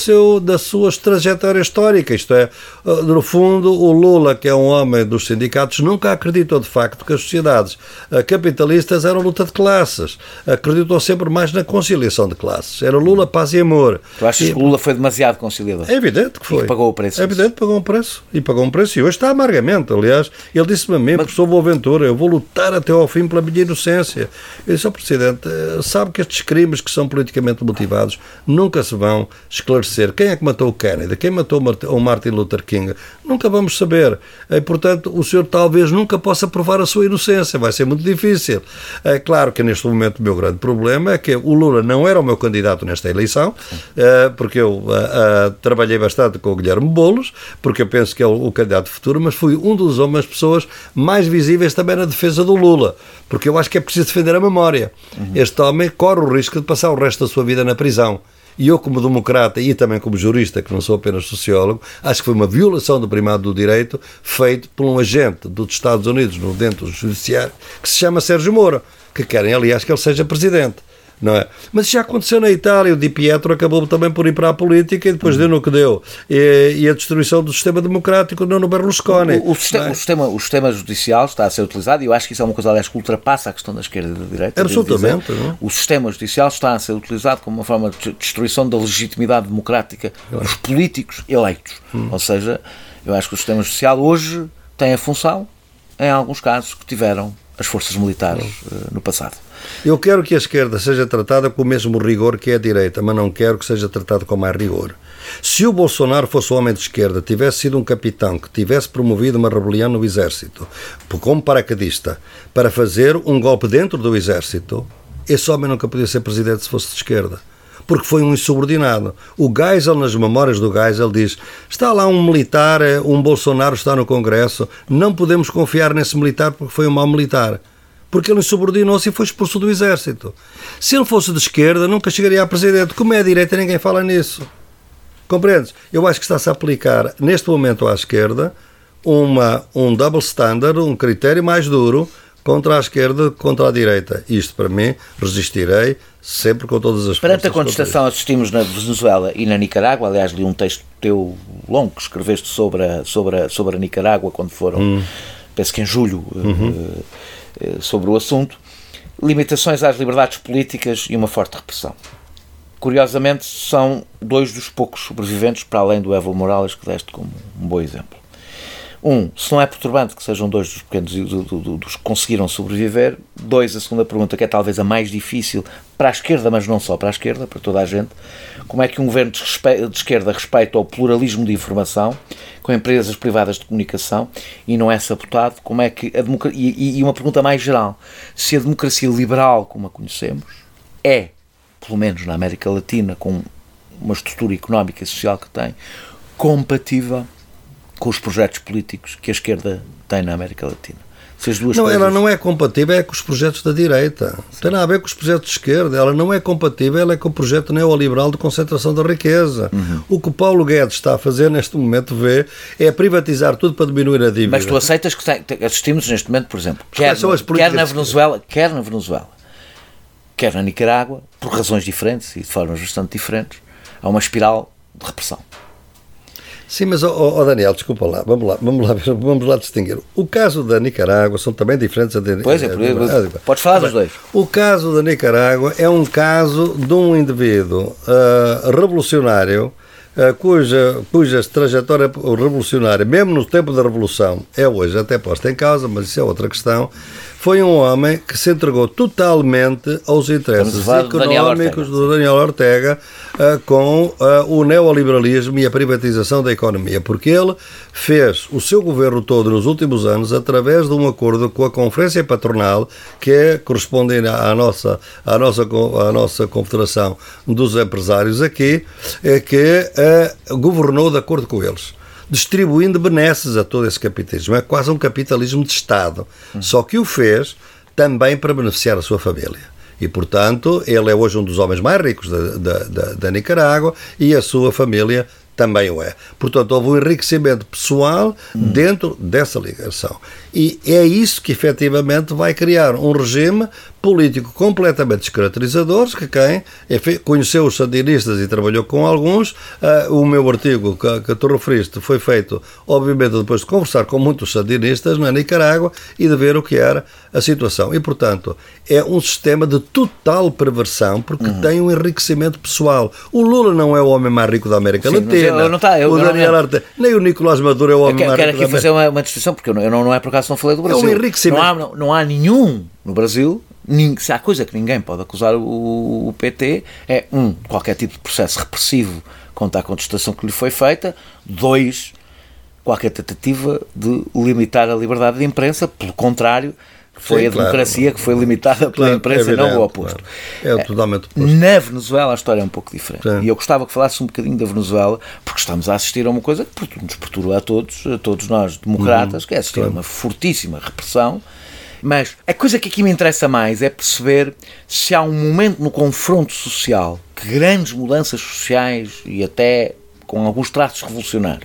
seu, da sua trajetória histórica. Isto é, no fundo, o Lula, que é um homem dos sindicatos, nunca acreditou de facto que as sociedades capitalistas eram luta de classes. Acreditou sempre mais na conciliação de classes. Era Lula, paz e amor. Tu achas e, que Lula foi demasiado conciliador? É evidente que foi. E que pagou o preço. É evidente que pagou um preço. E pagou um preço. E hoje está amargamente, aliás. Ele disse-me a mim, Mas... professor Boaventura, eu vou lutar até ao fim pela minha inocência. Eu disse ao Presidente, sabe que estes crimes que são politicamente motivados nunca se vão esclarecer. Quem é que matou o Kennedy? Quem matou o Martin Luther King? Nunca vamos saber. E, portanto, o senhor talvez nunca possa provar a sua inocência. Vai ser muito difícil. É claro que neste momento o meu grande problema é que o Lula não era o meu candidato nesta eleição, porque eu uh, uh, trabalhei bastante com o Guilherme Boulos, porque eu penso que é o, o candidato futuro, mas fui um dos homens, pessoas mais visíveis também na defesa do Lula, porque eu acho que é preciso defender a memória. Uhum. Este homem corre o risco de passar o resto da sua vida na prisão. E eu, como democrata e também como jurista, que não sou apenas sociólogo, acho que foi uma violação do primado do direito feito por um agente dos Estados Unidos, no dentro do judiciário, que se chama Sérgio Moro, que querem, aliás, que ele seja presidente. Não é? Mas já aconteceu na Itália, o Di Pietro acabou também por ir para a política e depois uhum. deu no que deu. E, e a destruição do sistema democrático não no Berlusconi. O, o, sistema, é? o, sistema, o sistema judicial está a ser utilizado, e eu acho que isso é uma coisa, aliás, que ultrapassa a questão da esquerda e da direita. Absolutamente. Não? O sistema judicial está a ser utilizado como uma forma de destruição da legitimidade democrática dos políticos eleitos. Hum. Ou seja, eu acho que o sistema judicial hoje tem a função, em alguns casos, que tiveram as forças militares uh, no passado. Eu quero que a esquerda seja tratada com o mesmo rigor que a direita, mas não quero que seja tratada com mais rigor. Se o Bolsonaro fosse um homem de esquerda, tivesse sido um capitão que tivesse promovido uma rebelião no exército, como paraquedista, para fazer um golpe dentro do exército, esse homem nunca podia ser presidente se fosse de esquerda. Porque foi um insubordinado. O Geisel, nas memórias do Geisel, diz: está lá um militar, um Bolsonaro está no Congresso, não podemos confiar nesse militar porque foi um mau militar. Porque ele insubordinou-se e foi expulso do exército. Se ele fosse de esquerda, nunca chegaria a presidente. Como é a direita, ninguém fala nisso. Compreendes? Eu acho que está-se a aplicar, neste momento, à esquerda, uma, um double standard, um critério mais duro, contra a esquerda, contra a direita. Isto, para mim, resistirei sempre com todas as forças. Perante a contestação assistimos na Venezuela e na Nicarágua, aliás, li um texto teu longo que escreveste sobre a, sobre a, sobre a Nicarágua, quando foram, hum. penso que em julho, uhum. uh, sobre o assunto, limitações às liberdades políticas e uma forte repressão. Curiosamente, são dois dos poucos sobreviventes, para além do Evo Morales, que deste como um bom exemplo. Um, se não é perturbante que sejam dois dos pequenos do, do, do, dos que conseguiram sobreviver. Dois, a segunda pergunta, que é talvez a mais difícil para a esquerda, mas não só para a esquerda, para toda a gente: como é que um governo de, respe... de esquerda respeita o pluralismo de informação com empresas privadas de comunicação e não é sabotado? Como é que a democracia... e, e uma pergunta mais geral: se a democracia liberal, como a conhecemos, é, pelo menos na América Latina, com uma estrutura económica e social que tem, compatível com os projetos políticos que a esquerda tem na América Latina? Se as duas não, coisas... ela não é compatível, é com os projetos da direita. Não tem nada a ver com os projetos de esquerda. Ela não é compatível, ela é com o projeto neoliberal de concentração da riqueza. Uhum. O que o Paulo Guedes está a fazer neste momento, vê, é privatizar tudo para diminuir a dívida. Mas tu aceitas que tem, assistimos neste momento, por exemplo, quer, no, quer na Venezuela, quer na Venezuela, quer na Nicarágua, por razões diferentes e de formas bastante diferentes, há uma espiral de repressão. Sim, mas, oh, oh Daniel, desculpa lá, vamos lá, vamos lá, vamos lá distinguir. O caso da Nicarágua são também diferentes. De, pois é, por é, podes falar dos dois. O caso da Nicarágua é um caso de um indivíduo uh, revolucionário, uh, cuja, cuja trajetória revolucionária, mesmo no tempo da Revolução, é hoje até posta em causa, mas isso é outra questão. Foi um homem que se entregou totalmente aos interesses económicos do Daniel Ortega, uh, com uh, o neoliberalismo e a privatização da economia, porque ele fez o seu governo todo nos últimos anos através de um acordo com a Conferência Patronal, que é correspondente à nossa, à nossa, à nossa Confederação dos Empresários aqui, é que uh, governou de acordo com eles, distribuindo benesses a todo esse capitalismo. É quase um capitalismo de Estado. Uhum. Só que o fez também para beneficiar a sua família. E, portanto, ele é hoje um dos homens mais ricos da, da, da, da Nicarágua e a sua família também o é. Portanto, houve um enriquecimento pessoal uhum. dentro dessa ligação. E é isso que, efetivamente, vai criar um regime político completamente descaracterizador, que quem enfim, conheceu os sandinistas e trabalhou com alguns, uh, o meu artigo que, que tu referiste foi feito, obviamente, depois de conversar com muitos sandinistas na Nicarágua e de ver o que era a situação. E, portanto, é um sistema de total perversão, porque uhum. tem um enriquecimento pessoal. O Lula não é o homem mais rico da América Sim, Latina, não tá, eu, o Daniel Arte, nem o Nicolás Maduro é o homem mais rico da América. Eu quero aqui fazer uma, uma distinção, porque eu não, eu não, não é por acaso não falei do Brasil. É um enriquecimento. Não há, não, não há nenhum no Brasil, se há coisa que ninguém pode acusar o, o P T, é um, qualquer tipo de processo repressivo contra a contestação que lhe foi feita, dois, qualquer tentativa de limitar a liberdade de imprensa, pelo contrário, foi Sim, a democracia claro, que foi limitada pela claro, imprensa é evidente, e não o oposto. Claro. É totalmente oposto. Na Venezuela a história é um pouco diferente. Sim. E eu gostava que falasse um bocadinho da Venezuela, porque estamos a assistir a uma coisa que nos perturba a todos, a todos nós democratas, uhum. que é assistir claro. a uma fortíssima repressão. Mas a coisa que aqui me interessa mais é perceber se há um momento no confronto social que grandes mudanças sociais e até com alguns traços revolucionários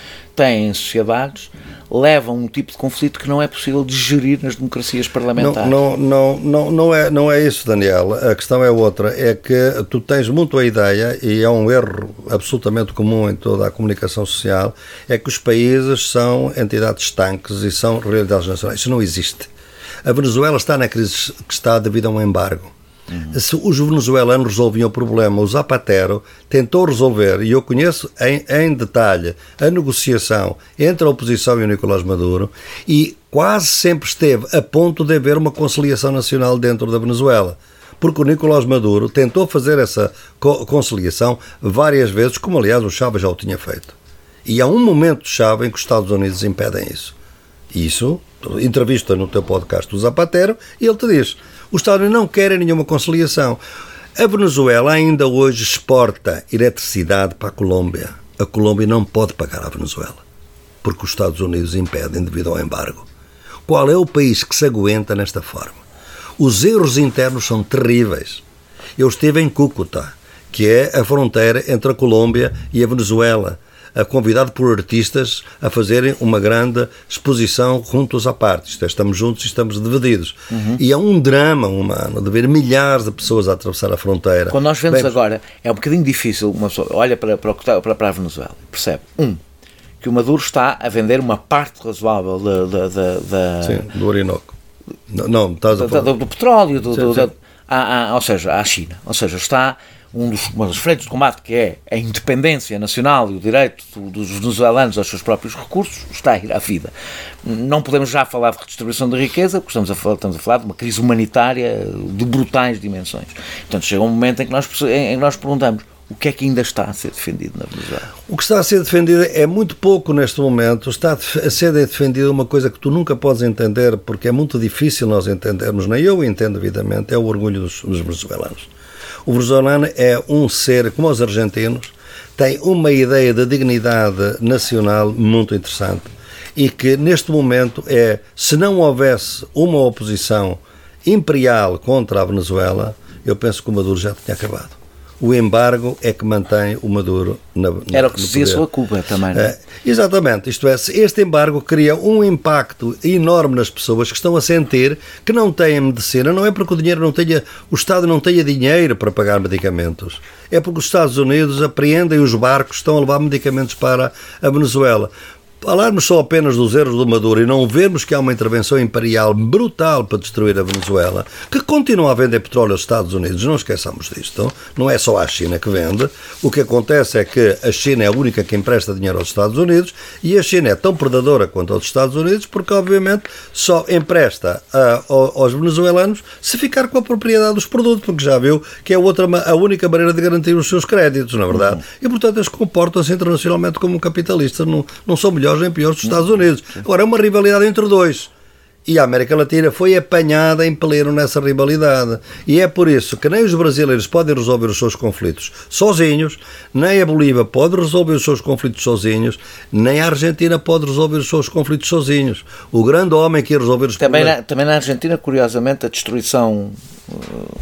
têm em sociedades, levam a um tipo de conflito que não é possível digerir nas democracias parlamentares. Não, não, não, não, é, não é isso, Daniel. A questão é outra. É que tu tens muito a ideia, e é um erro absolutamente comum em toda a comunicação social, é que os países são entidades estanques e são realidades nacionais. Isso não existe. A Venezuela está na crise que está devido a um embargo. Uhum. Se os venezuelanos resolviam o problema, o Zapatero tentou resolver, e eu conheço em, em detalhe a negociação entre a oposição e o Nicolás Maduro, e quase sempre esteve a ponto de haver uma conciliação nacional dentro da Venezuela. Porque o Nicolás Maduro tentou fazer essa co- conciliação várias vezes, como aliás o Chávez já o tinha feito. E há um momento-chave em que os Estados Unidos impedem isso. Isso, entrevista no teu podcast o Zapatero, e ele te diz: os Estados Unidos não querem nenhuma conciliação. A Venezuela ainda hoje exporta eletricidade para a Colômbia. A Colômbia não pode pagar à Venezuela, porque os Estados Unidos impedem devido ao embargo. Qual é o país que se aguenta nesta forma? Os erros internos são terríveis. Eu estive em Cúcuta, que é a fronteira entre a Colômbia e a Venezuela, convidado por artistas a fazerem uma grande exposição juntos à parte. Estamos juntos e estamos divididos. Uhum. E é um drama humano de ver milhares de pessoas a atravessar a fronteira. Quando nós vemos Bem, agora, é um bocadinho difícil, uma pessoa olha para, para, para, para a Venezuela e percebe, um, que o Maduro está a vender uma parte razoável da... da, da, da sim, do Orinoco. Não, não estás a falar. Do, do petróleo, do, sim, do, sim. Da, a, a, ou seja, à China. Ou seja, está... Um dos, um dos frentes de combate, que é a independência nacional e o direito dos venezuelanos aos seus próprios recursos, está a ir à vida. Não podemos já falar de redistribuição da riqueza, porque estamos a falar, estamos a falar de uma crise humanitária de brutais dimensões. Portanto, chega um momento em que nós, em que nós perguntamos: o que é que ainda está a ser defendido na Venezuela? O que está a ser defendido é muito pouco neste momento. Está a ser defendido uma coisa que tu nunca podes entender, porque é muito difícil nós entendermos, nem eu entendo devidamente, é o orgulho dos, dos venezuelanos. O venezuelano é um ser, como os argentinos, tem uma ideia de dignidade nacional muito interessante e que neste momento é, se não houvesse uma oposição imperial contra a Venezuela, eu penso que o Maduro já tinha acabado. O embargo é que mantém o Maduro na, na, Era o que se dizia sobre a Cuba também, não é? É, exatamente, isto é, este embargo cria um impacto enorme nas pessoas que estão a sentir que não têm medicina, não é porque o dinheiro não tenha, o Estado não tenha dinheiro para pagar medicamentos, é porque os Estados Unidos apreendem os barcos que estão a levar medicamentos para a Venezuela. Falarmos só apenas dos erros do Maduro e não vermos que há uma intervenção imperial brutal para destruir a Venezuela, que continua a vender petróleo aos Estados Unidos, não esqueçamos disto, não é só a China que vende. O que acontece é que a China é a única que empresta dinheiro aos Estados Unidos e a China é tão predadora quanto aos Estados Unidos porque, obviamente, só empresta a, aos venezuelanos se ficar com a propriedade dos produtos, porque já viu que é outra, a única maneira de garantir os seus créditos, na verdade. Uhum. E, portanto, eles comportam-se internacionalmente como capitalistas, não, não são melhores nem piores dos Estados Unidos. Agora, é uma rivalidade entre dois. E a América Latina foi apanhada em pleno nessa rivalidade. E é por isso que nem os brasileiros podem resolver os seus conflitos sozinhos, nem a Bolívia pode resolver os seus conflitos sozinhos, nem a Argentina pode resolver os seus conflitos sozinhos. O grande homem que ia resolver os também problemas... Na, também na Argentina, curiosamente, a destruição... Uh...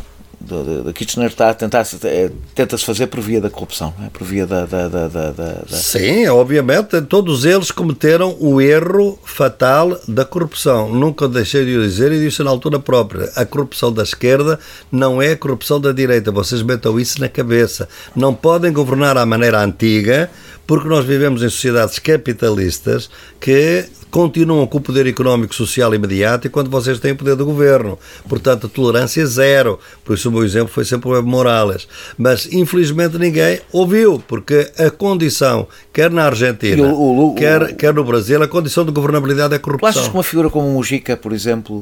de, de Kirchner está a tentar, é, tenta-se fazer por via da corrupção, não é? Por via da, da, da, da, da... Sim, obviamente, todos eles cometeram o erro fatal da corrupção. Nunca deixei de o dizer e disse na altura própria. A corrupção da esquerda não é a corrupção da direita. Vocês metam isso na cabeça. Não podem governar à maneira antiga, porque nós vivemos em sociedades capitalistas que continuam com o poder económico, social e mediático quando vocês têm o poder do governo. Portanto, a tolerância é zero. Por isso o meu exemplo foi sempre o Evo Morales. Mas, infelizmente, ninguém ouviu, porque a condição, quer na Argentina, o, o, o, quer, quer no Brasil, a condição de governabilidade é a corrupção. Achas que uma figura como o Mujica, por exemplo...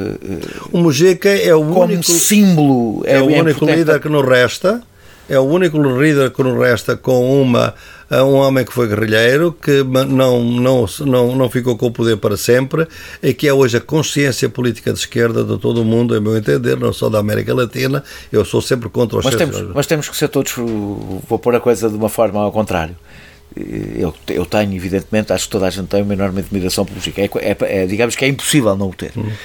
Uh, o Mujica é o como único... símbolo... É, é o único líder que nos resta... É o único líder que nos resta com uma, um homem que foi guerrilheiro, que não, não, não, não ficou com o poder para sempre, e que é hoje a consciência política de esquerda de todo o mundo, a meu entender, não só da América Latina. Eu sou sempre contra os... Mas temos, mas temos que ser todos... Vou pôr a coisa de uma forma ao contrário. Eu, eu tenho, evidentemente, acho que toda a gente tem uma enorme admiração pelo Mujica. É, é, é, digamos que é impossível não o ter. Hum.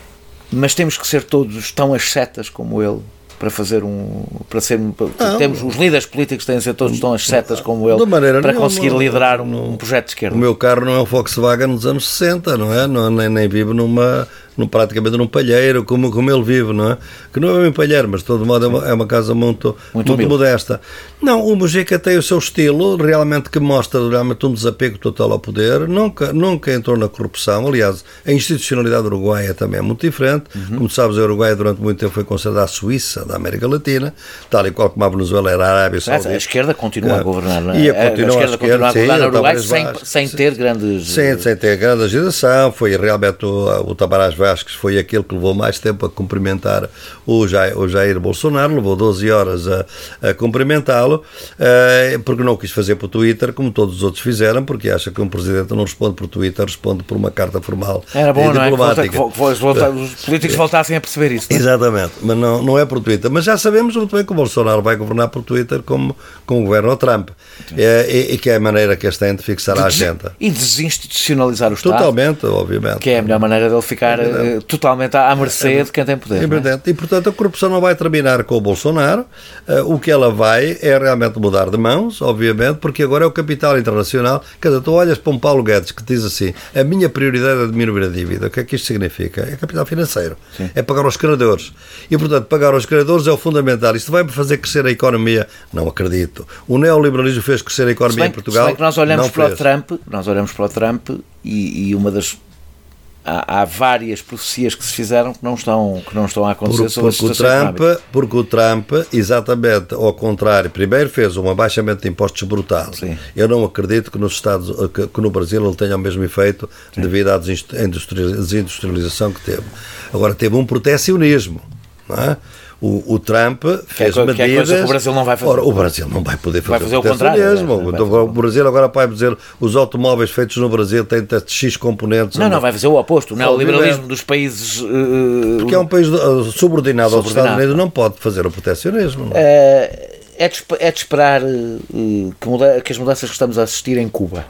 Mas temos que ser todos tão ascetas como ele, para fazer um... para ser, para, temos, os líderes políticos têm de ser todos tão ascetas como ele, para nenhuma, conseguir liderar um, um projeto de esquerda. O meu carro não é um Volkswagen nos anos sessenta, não é? Não, nem, nem vive numa... Num, praticamente num palheiro, como, como ele vive, não é? Que não é um palheiro, mas de todo modo é uma, é uma casa muito, muito, muito modesta. Não, o Mujica tem o seu estilo, realmente que mostra realmente um desapego total ao poder, nunca, nunca entrou na corrupção. Aliás, a institucionalidade uruguaia também é muito diferente. Uhum. Como sabes, a Uruguaia durante muito tempo foi considerada a Suíça da América Latina, tal e qual como a Venezuela era a Arábia Saudita. A esquerda continua é. a governar, não é? E a, continua a, esquerda, a, esquerda, continua a governar no Uruguai sem, sem ter grandes... Sim, sem ter grande agitação. Foi realmente o, o Tabarás Vázquez foi aquele que levou mais tempo a cumprimentar o Jair, o Jair Bolsonaro, levou doze horas a, a cumprimentá-lo, uh, porque não quis fazer por Twitter, como todos os outros fizeram, porque acha que um presidente não responde por Twitter, responde por uma carta formal. Era bom, não é? Que volta, volta, os políticos voltassem a perceber isso. Não é? Exatamente, mas não, não é por Twitter. Mas já sabemos muito bem que o Bolsonaro vai governar por Twitter como, como governa o Trump. É, e, e que é a maneira que este tem de fixar de, a agenda. E desinstitucionalizar o Estado. Totalmente, obviamente. Que é a melhor maneira dele ficar é totalmente à mercê é de quem tem poder. É verdade. E, portanto, a corrupção não vai terminar com o Bolsonaro. Uh, o que ela vai é realmente mudar de mãos, obviamente, porque agora é o capital internacional. Quer dizer, tu olhas para um Paulo Guedes que diz assim: a minha prioridade é diminuir a dívida. O que é que isto significa? É capital financeiro. Sim. É pagar aos credores. E, portanto, pagar aos credores é o fundamental. Isto vai fazer crescer a economia? Não acredito. O neoliberalismo fez crescer a economia bem, em Portugal. Se bem que nós olhamos para o Trump, nós olhamos para o Trump e, e uma das Há, há várias profecias que se fizeram que não estão, que não estão a acontecer. Por, porque, o Trump, porque o Trump, exatamente ao contrário, primeiro fez um abaixamento de impostos brutal. Sim. Eu não acredito que nos Estados, que, que no Brasil ele tenha o mesmo efeito. Sim. Devido à desindustrialização que teve. Agora teve um protecionismo, não é? O, o Trump fez que é, medidas... Que é coisa que o Brasil não vai fazer. Ora, o Brasil não vai poder fazer, vai fazer o contrário. Mesmo. O Brasil agora vai dizer os automóveis feitos no Brasil têm X componentes. Não, não, vai fazer o oposto. O neoliberalismo dos países... Uh, Porque é um país subordinado, subordinado aos Estados Unidos, não pode fazer o protecionismo. Não é? Uh, é, de, é de esperar uh, que, muda, que as mudanças que estamos a assistir em Cuba,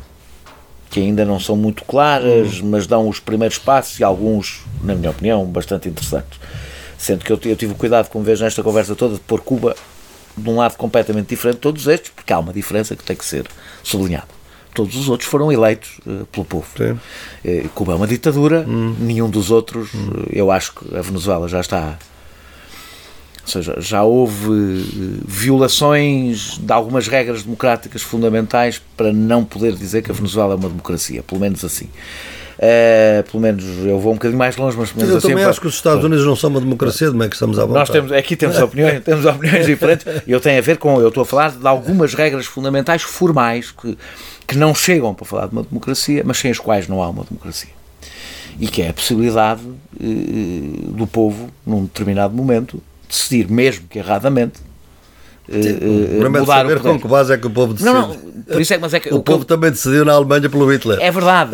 que ainda não são muito claras, hum. mas dão os primeiros passos e alguns, na minha opinião, bastante interessantes. Sendo que eu, eu tive o cuidado, como vejo nesta conversa toda, de pôr Cuba de um lado completamente diferente de todos estes, porque há uma diferença que tem que ser sublinhada. Todos os outros foram eleitos uh, pelo povo. Uh, Cuba é uma ditadura, hum. nenhum dos outros, hum. uh, eu acho que a Venezuela já está... Ou seja, já houve uh, violações de algumas regras democráticas fundamentais para não poder dizer que a Venezuela é uma democracia, pelo menos assim. Uh, pelo menos eu vou um bocadinho mais longe, mas pelo menos eu assim, também acho que os Estados Unidos não são uma democracia, de como é que estamos à vontade. Nós temos, aqui temos opiniões, temos opiniões diferentes, e eu tenho a ver com, eu estou a falar de algumas regras fundamentais formais que, que não chegam para falar de uma democracia, mas sem as quais não há uma democracia. E que é a possibilidade uh, do povo, num determinado momento, decidir, mesmo que erradamente, uh, mudar saber o poder. Com que base é que o povo decide. Não, não, por isso é, mas é que o, o povo também decidiu na Alemanha pelo Hitler. É verdade,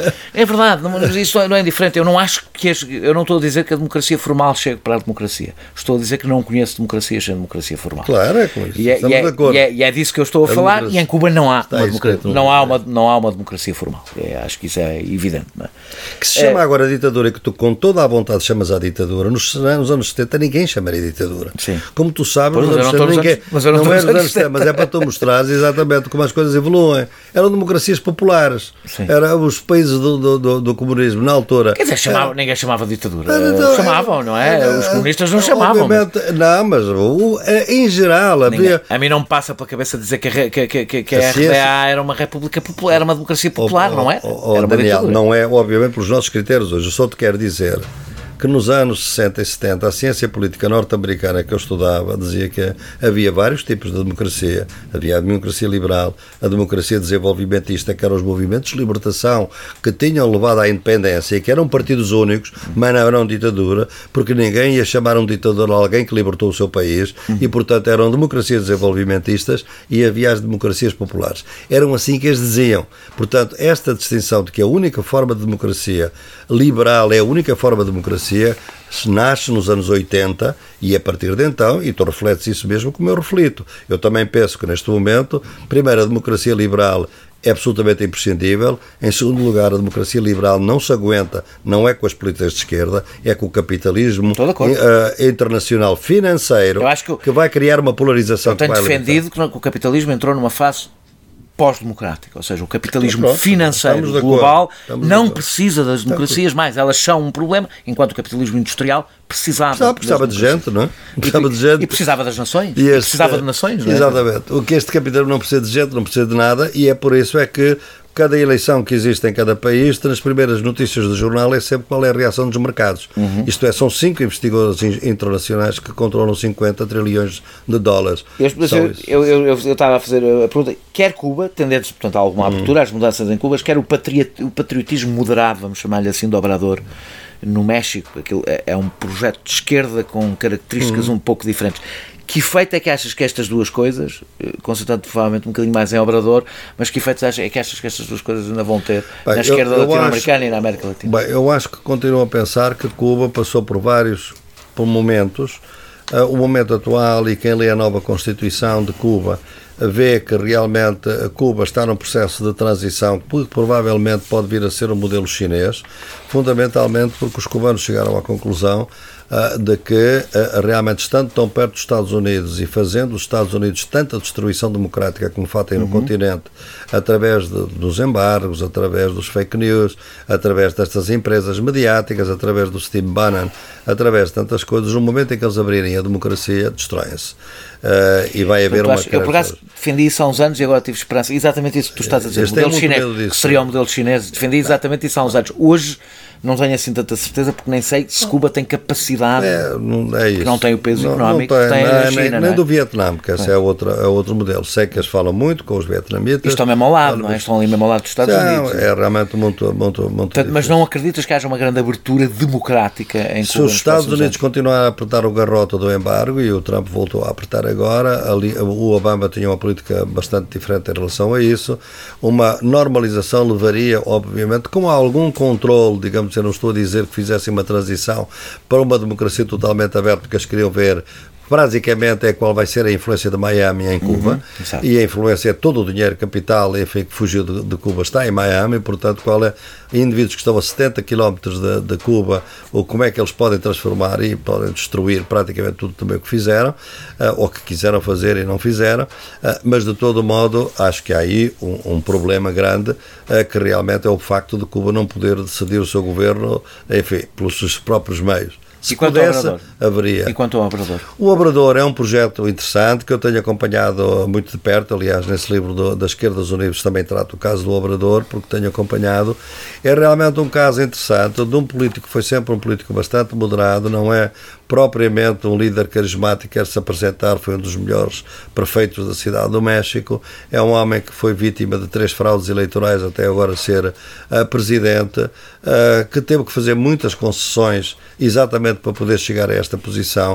é verdade, mas isso não é indiferente. Eu não acho que as, eu não estou a dizer que a democracia formal chegue para a democracia. Estou a dizer que não conheço democracia sem democracia formal. Claro, é com isso. E é, e, é, e, é, e é disso que eu estou a, a falar. E em Cuba não há uma democracia, não há uma, não há uma democracia formal. É, acho que isso é evidente. Não é? Que se chama é, agora ditadura, que tu com toda a vontade chamas à ditadura. Nos, nos anos setenta ninguém chamaria ditadura. Sim. Como tu sabes, pois, nos anos setenta, ninguém, anos, mas eu não, não é nos anos setenta, mas é para tu mostrares exatamente como as coisas evoluem. Eram democracias populares. Sim. Eram os países do, do, do, do comunismo na altura. Quer dizer, chamava, era, ninguém chamava ditadura. Era, chamavam, não é? Os comunistas não chamavam. Mas... Não, mas o, em geral havia... A mim não me passa pela cabeça dizer que a, que, que, que, que a, a R D A era uma república popular, era uma democracia popular, oh, não é? Oh, oh, Daniel, não é, obviamente, pelos nossos critérios hoje. Eu só te quero dizer que nos anos sessenta e setenta a ciência política norte-americana que eu estudava dizia que havia vários tipos de democracia. Havia a democracia liberal, a democracia desenvolvimentista, que eram os movimentos de libertação que tinham levado à independência e que eram partidos únicos, mas não eram ditadura, porque ninguém ia chamar um ditador a alguém que libertou o seu país e, portanto, eram democracias desenvolvimentistas e havia as democracias populares. Eram assim que eles diziam. Portanto, esta distinção de que a única forma de democracia liberal é a única forma de democracia nasce nos anos oitenta e a partir de então, e tu refletes isso mesmo como eu reflito. Eu também penso que neste momento, primeiro, a democracia liberal é absolutamente imprescindível. Em segundo lugar, a democracia liberal não se aguenta, não é com as políticas de esquerda, é com o capitalismo uh, internacional financeiro que, eu, que vai criar uma polarização. Eu tenho que vai defendido que, que o capitalismo entrou numa fase pós-democrática, ou seja, o capitalismo pronto, financeiro global não precisa das democracias mais, elas são um problema, enquanto o capitalismo industrial precisava, precisava, precisava de gente, não é? Precisava e, de gente. E precisava das nações, e este, e precisava de nações, não é? Exatamente. O que este capitalismo não precisa de gente, não precisa de nada, e é por isso é que cada eleição que existe em cada país, nas primeiras notícias do jornal é sempre qual é a reação dos mercados. Uhum. Isto é, são cinco investigadores internacionais que controlam cinquenta trilhões de dólares. Eu, eu, eu, eu, eu estava a fazer a pergunta, quer Cuba, tendendo-se, portanto, a alguma abertura uhum. às mudanças em Cuba, quer o, patriot, o patriotismo moderado, vamos chamar-lhe assim, do Obrador, no México. Aquilo é, é um projeto de esquerda com características uhum. um pouco diferentes. Que efeito é que achas que estas duas coisas, concentrando provavelmente um bocadinho mais em Obrador, mas que efeitos é que achas que estas duas coisas ainda vão ter bem, na esquerda latino-americana e na América Latina? Bem, eu acho que continuo a pensar que Cuba passou por vários por momentos. Uh, o momento atual, e quem lê a nova Constituição de Cuba vê que realmente Cuba está num processo de transição que provavelmente pode vir a ser o modelo chinês, fundamentalmente porque os cubanos chegaram à conclusão uh, de que uh, realmente estando tão perto dos Estados Unidos e fazendo os Estados Unidos tanta destruição democrática como fazem no uhum. continente, através de, dos embargos, através dos fake news, através destas empresas mediáticas, através do Steve Bannon, através de tantas coisas, no momento em que eles abrirem a democracia, destroem-se. Uh, e vai haver uma... Eu, por acaso, defendi isso há uns anos e agora tive esperança. Exatamente isso que tu estás a dizer. Este o modelo chinês, que seria o modelo chinês. Defendi exatamente isso há uns anos. Hoje não tenho assim tanta certeza, porque nem sei se Cuba tem capacidade, é, não, é isso. que não tem o peso não, económico não tem, que tem não, a China. Nem, não é? nem do Vietnã, porque esse é, é, outra, é outro modelo. Sei que eles falam muito com os vietnamitas. Estão mesmo ao lado, não é? Estão ali mesmo ao lado dos Estados não, Unidos. É realmente muito, muito, muito Portanto, mas não acreditas que haja uma grande abertura democrática em Cuba? Se os Estados Unidos continuarem a apertar o garrote do embargo, e o Trump voltou a apertar agora, ali, o Obama tinha uma política bastante diferente em relação a isso, uma normalização levaria, obviamente, com algum controle, digamos, eu não estou a dizer que fizessem uma transição para uma democracia totalmente aberta, porque eles queriam ver basicamente é qual vai ser a influência de Miami em Cuba, uhum, e a influência é todo o dinheiro capital, enfim, que fugiu de, de Cuba está em Miami, portanto, qual é indivíduos que estão a setenta quilómetros de, de Cuba, ou como é que eles podem transformar e podem destruir praticamente tudo também o que fizeram, uh, ou que quiseram fazer e não fizeram, uh, mas de todo modo, acho que há aí um, um problema grande, uh, que realmente é o facto de Cuba não poder decidir o seu governo, enfim, pelos seus próprios meios. Se pudesse, haveria. E quanto ao Obrador? O Obrador é um projeto interessante que eu tenho acompanhado muito de perto. Aliás, nesse livro do, das Esquerdas Unidas também trato o caso do Obrador, porque tenho acompanhado. É realmente um caso interessante de um político que foi sempre um político bastante moderado, não é propriamente um líder carismático que quer se apresentar, foi um dos melhores prefeitos da cidade do México, é um homem que foi vítima de três fraudes eleitorais até agora ser uh, presidente, uh, que teve que fazer muitas concessões exatamente para poder chegar a esta posição,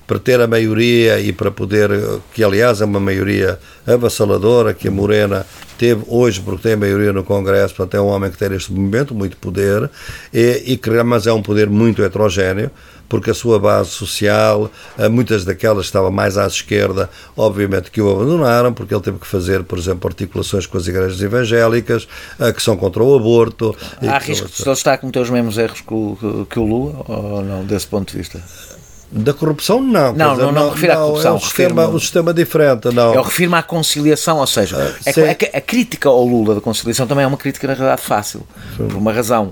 para ter a maioria e para poder, que aliás é uma maioria avassaladora, que a Morena teve hoje, porque tem a maioria no Congresso, portanto é um homem que tem neste momento muito poder, e, e que, mas é um poder muito heterogéneo, porque a sua base social, muitas daquelas que estavam mais à esquerda, obviamente que o abandonaram, porque ele teve que fazer, por exemplo, articulações com as igrejas evangélicas, que são contra o aborto. Há risco de ele estar a cometer os mesmos erros que o, que o Lula, ou não, desse ponto de vista? Da corrupção, não. Não, dizer, não, não, não refiro não, à corrupção. É um sistema, um sistema diferente, não. Eu refiro-me à conciliação, ou seja, uh, a, a, a crítica ao Lula da conciliação também é uma crítica, na realidade, fácil. Sim. Por uma razão.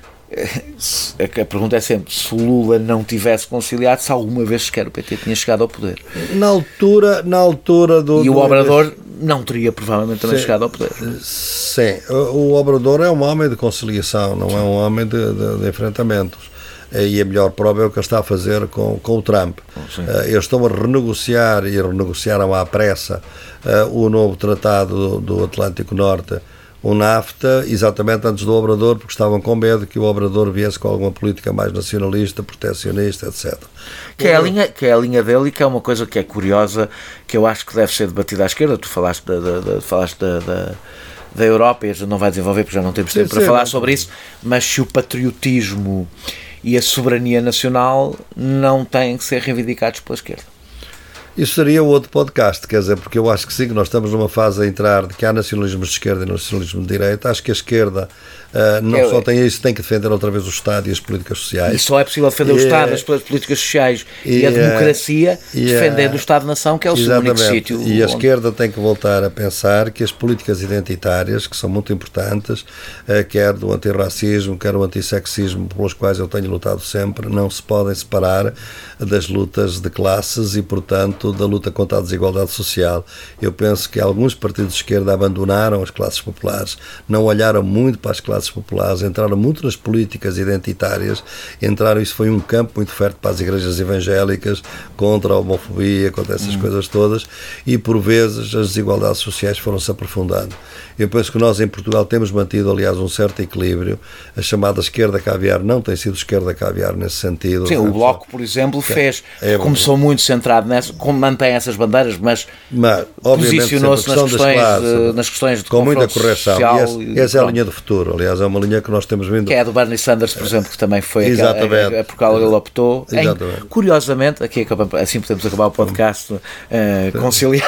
A pergunta é sempre, se o Lula não tivesse conciliado, se alguma vez sequer o P T tinha chegado ao poder. Na altura, na altura do... E o do... Obrador não teria, provavelmente, também Sim. chegado ao poder. Sim. O Obrador é um homem de conciliação, não é um homem de, de, de enfrentamentos. E a melhor prova é o que ele está a fazer com, com o Trump. Sim. Eles estão a renegociar, e renegociaram à pressa, o novo tratado do, do Atlântico Norte, o NAFTA, exatamente antes do Obrador, porque estavam com medo que o Obrador viesse com alguma política mais nacionalista, protecionista, etcétera. Que é, a linha, que é a linha dele, e que é uma coisa que é curiosa, que eu acho que deve ser debatida à esquerda. Tu falaste da, da, da, falaste da, da, da Europa, e a gente não vai desenvolver porque já não temos tempo sim, para sim, falar não. sobre isso, mas se o patriotismo e a soberania nacional não têm que ser reivindicados pela esquerda. Isso seria outro podcast, quer dizer, porque eu acho que sim, que nós estamos numa fase a entrar de que há nacionalismo de esquerda e nacionalismo de direita. Acho que a esquerda uh, não é, só tem isso, tem que defender outra vez o Estado e as políticas sociais. E só é possível defender e, o Estado, as políticas sociais e, e a democracia, e, defendendo o Estado-nação, que é o seu único sítio. E a onde... esquerda tem que voltar a pensar que as políticas identitárias, que são muito importantes, uh, quer do antirracismo, quer o antissexismo, pelos quais eu tenho lutado sempre, não se podem separar das lutas de classes e, portanto, da luta contra a desigualdade social. Eu penso que alguns partidos de esquerda abandonaram as classes populares, não olharam muito para as classes populares, entraram muito nas políticas identitárias, entraram, isso foi um campo muito fértil para as igrejas evangélicas, contra a homofobia, contra essas hum. coisas todas, e por vezes as desigualdades sociais foram-se aprofundando. Eu penso que nós em Portugal temos mantido, aliás, um certo equilíbrio. A chamada esquerda caviar não tem sido esquerda caviar nesse sentido. Sim, o Bloco, por exemplo, fez, é, é começou muito centrado nessa, mantém essas bandeiras, mas, mas posicionou-se nas questões, classes, nas questões de com muita correção. Social, e essa, e essa é a linha do futuro, aliás, é uma linha que nós temos vindo. Que é a do Bernie Sanders, por exemplo, que também foi Exatamente. a, a, a por qual ele optou. Em, curiosamente, aqui assim podemos acabar o podcast uh, conciliar.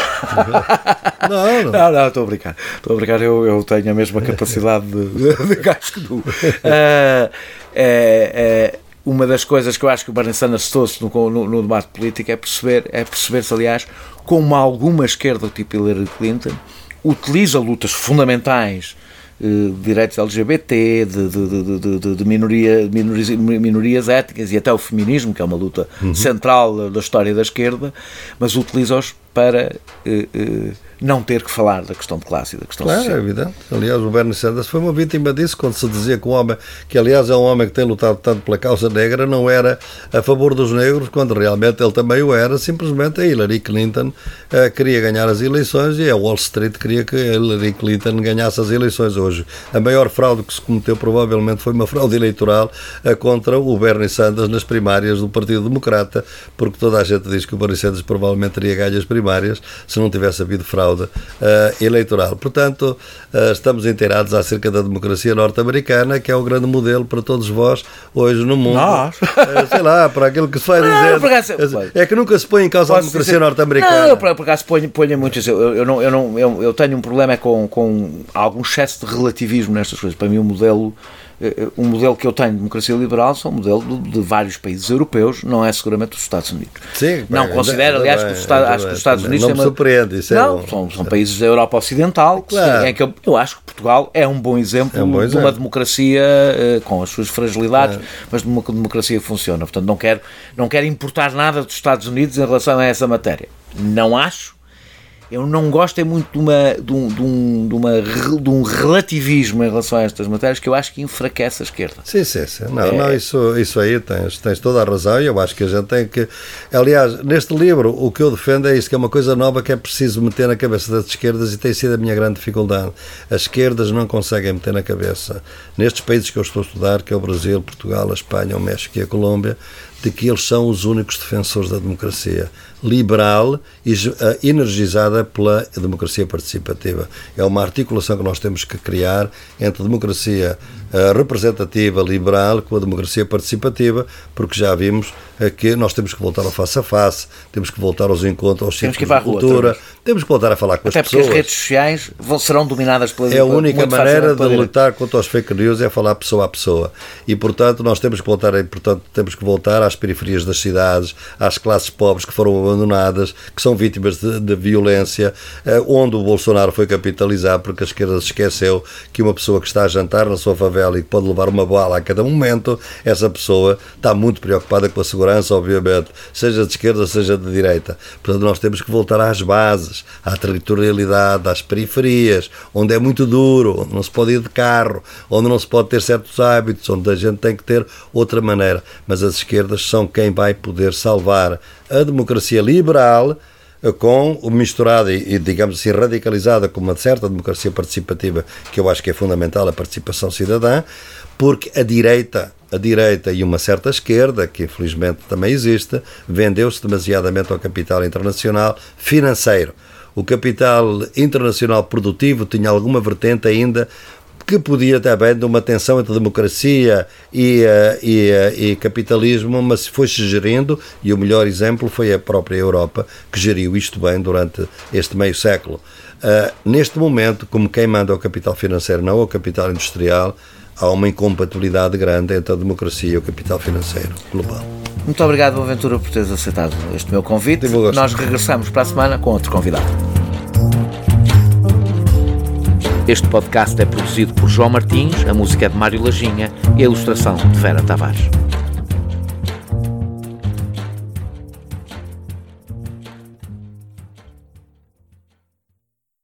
Não, não. Não, não, estou a brincar. Estou a brincar, eu, eu tenho a mesma capacidade de, de, de gasto que tu. Uh, é, é, uma das coisas que eu acho que o Bernie Sanders trouxe no, no, no debate político é perceber, é perceber-se, aliás, como alguma esquerda, tipo Hillary Clinton, utiliza lutas fundamentais de direitos L G B T, de, de, de, de, de, de minoria, minorias, minorias étnicas e até o feminismo, que é uma luta uhum. central da história da esquerda, mas utiliza-os para eh, eh, não ter que falar da questão de classe e da questão claro, social. É evidente. Aliás, o Bernie Sanders foi uma vítima disso, quando se dizia que o homem, que aliás é um homem que tem lutado tanto pela causa negra, não era a favor dos negros, quando realmente ele também o era. Simplesmente a Hillary Clinton uh, queria ganhar as eleições e a Wall Street queria que a Hillary Clinton ganhasse as eleições hoje. A maior fraude que se cometeu provavelmente foi uma fraude eleitoral uh, contra o Bernie Sanders nas primárias do Partido Democrata, porque toda a gente diz que o Bernie Sanders provavelmente teria ganho as primárias se não tivesse havido fraude uh, eleitoral. Portanto, uh, estamos inteirados acerca da democracia norte-americana, que é o grande modelo para todos vós hoje no mundo. Nós? Uh, sei lá, para aquilo que se vai dizer. Não, é, é que nunca se põe em causa a democracia norte-americana. Não, eu por acaso ponho, ponho muitas. Eu, eu, não, eu, não, eu, eu tenho um problema com, com algum excesso de relativismo nestas coisas. Para mim, o modelo. Um modelo que eu tenho de democracia liberal são um modelo de, de vários países europeus, não é seguramente os Estados Unidos. Sim, não bem, considero, aliás, que os Estados, acho que os Estados Unidos... Não me surpreende, isso é Não, bom. São, são países da Europa Ocidental, claro. Em que eu, eu acho que Portugal é um bom exemplo, é um bom exemplo. de uma democracia uh, com as suas fragilidades, claro. mas de uma democracia que funciona. Portanto, não quero, não quero importar nada dos Estados Unidos em relação a essa matéria. Não acho. Eu não gosto é muito de, uma, de, um, de, um, de, uma, de um relativismo em relação a estas matérias que eu acho que enfraquece a esquerda. Sim, sim, sim. Não, é... não, isso, isso aí tens, tens toda a razão e eu acho que a gente tem que... Aliás, neste livro o que eu defendo é isso, que é uma coisa nova que é preciso meter na cabeça das esquerdas e tem sido a minha grande dificuldade. As esquerdas não conseguem meter na cabeça, nestes países que eu estou a estudar, que é o Brasil, Portugal, a Espanha, o México e a Colômbia, de que eles são os únicos defensores da democracia liberal e energizada pela democracia participativa. É uma articulação que nós temos que criar entre a democracia representativa, liberal, com a democracia participativa, porque já vimos que nós temos que voltar ao face a face, temos que voltar aos encontros, aos círculos de cultura, temos que voltar a falar com as pessoas. Até porque as redes sociais vão, serão dominadas pelas... É a única maneira de lutar contra os fake news, é falar pessoa a pessoa. E, portanto, nós temos que voltar, portanto, temos que voltar às periferias das cidades, às classes pobres que foram abandonadas, que são vítimas de, de violência, onde o Bolsonaro foi capitalizar, porque a esquerda se esqueceu que uma pessoa que está a jantar na sua favela e que pode levar uma bala a cada momento, essa pessoa está muito preocupada com a segurança, obviamente, seja de esquerda, seja de direita. Portanto, nós temos que voltar às bases, à territorialidade, às periferias, onde é muito duro, onde não se pode ir de carro, onde não se pode ter certos hábitos, onde a gente tem que ter outra maneira. Mas as esquerdas são quem vai poder salvar a democracia liberal com o misturado e, digamos assim, radicalizada com uma certa democracia participativa, que eu acho que é fundamental, a participação cidadã, porque a direita, a direita e uma certa esquerda, que infelizmente também existe, vendeu-se demasiadamente ao capital internacional financeiro. O capital internacional produtivo tinha alguma vertente ainda que podia também de uma tensão entre democracia e, uh, e, uh, e capitalismo, mas foi-se gerindo, e o melhor exemplo foi a própria Europa, que geriu isto bem durante este meio século. Uh, neste momento, como quem manda é o capital financeiro, não o capital industrial, há uma incompatibilidade grande entre a democracia e o capital financeiro global. Muito obrigado, Boaventura, por teres aceitado este meu convite. Nós regressamos para a semana com outro convidado. Este podcast é produzido por João Martins, a música é de Mário Lajinha e a ilustração de Vera Tavares.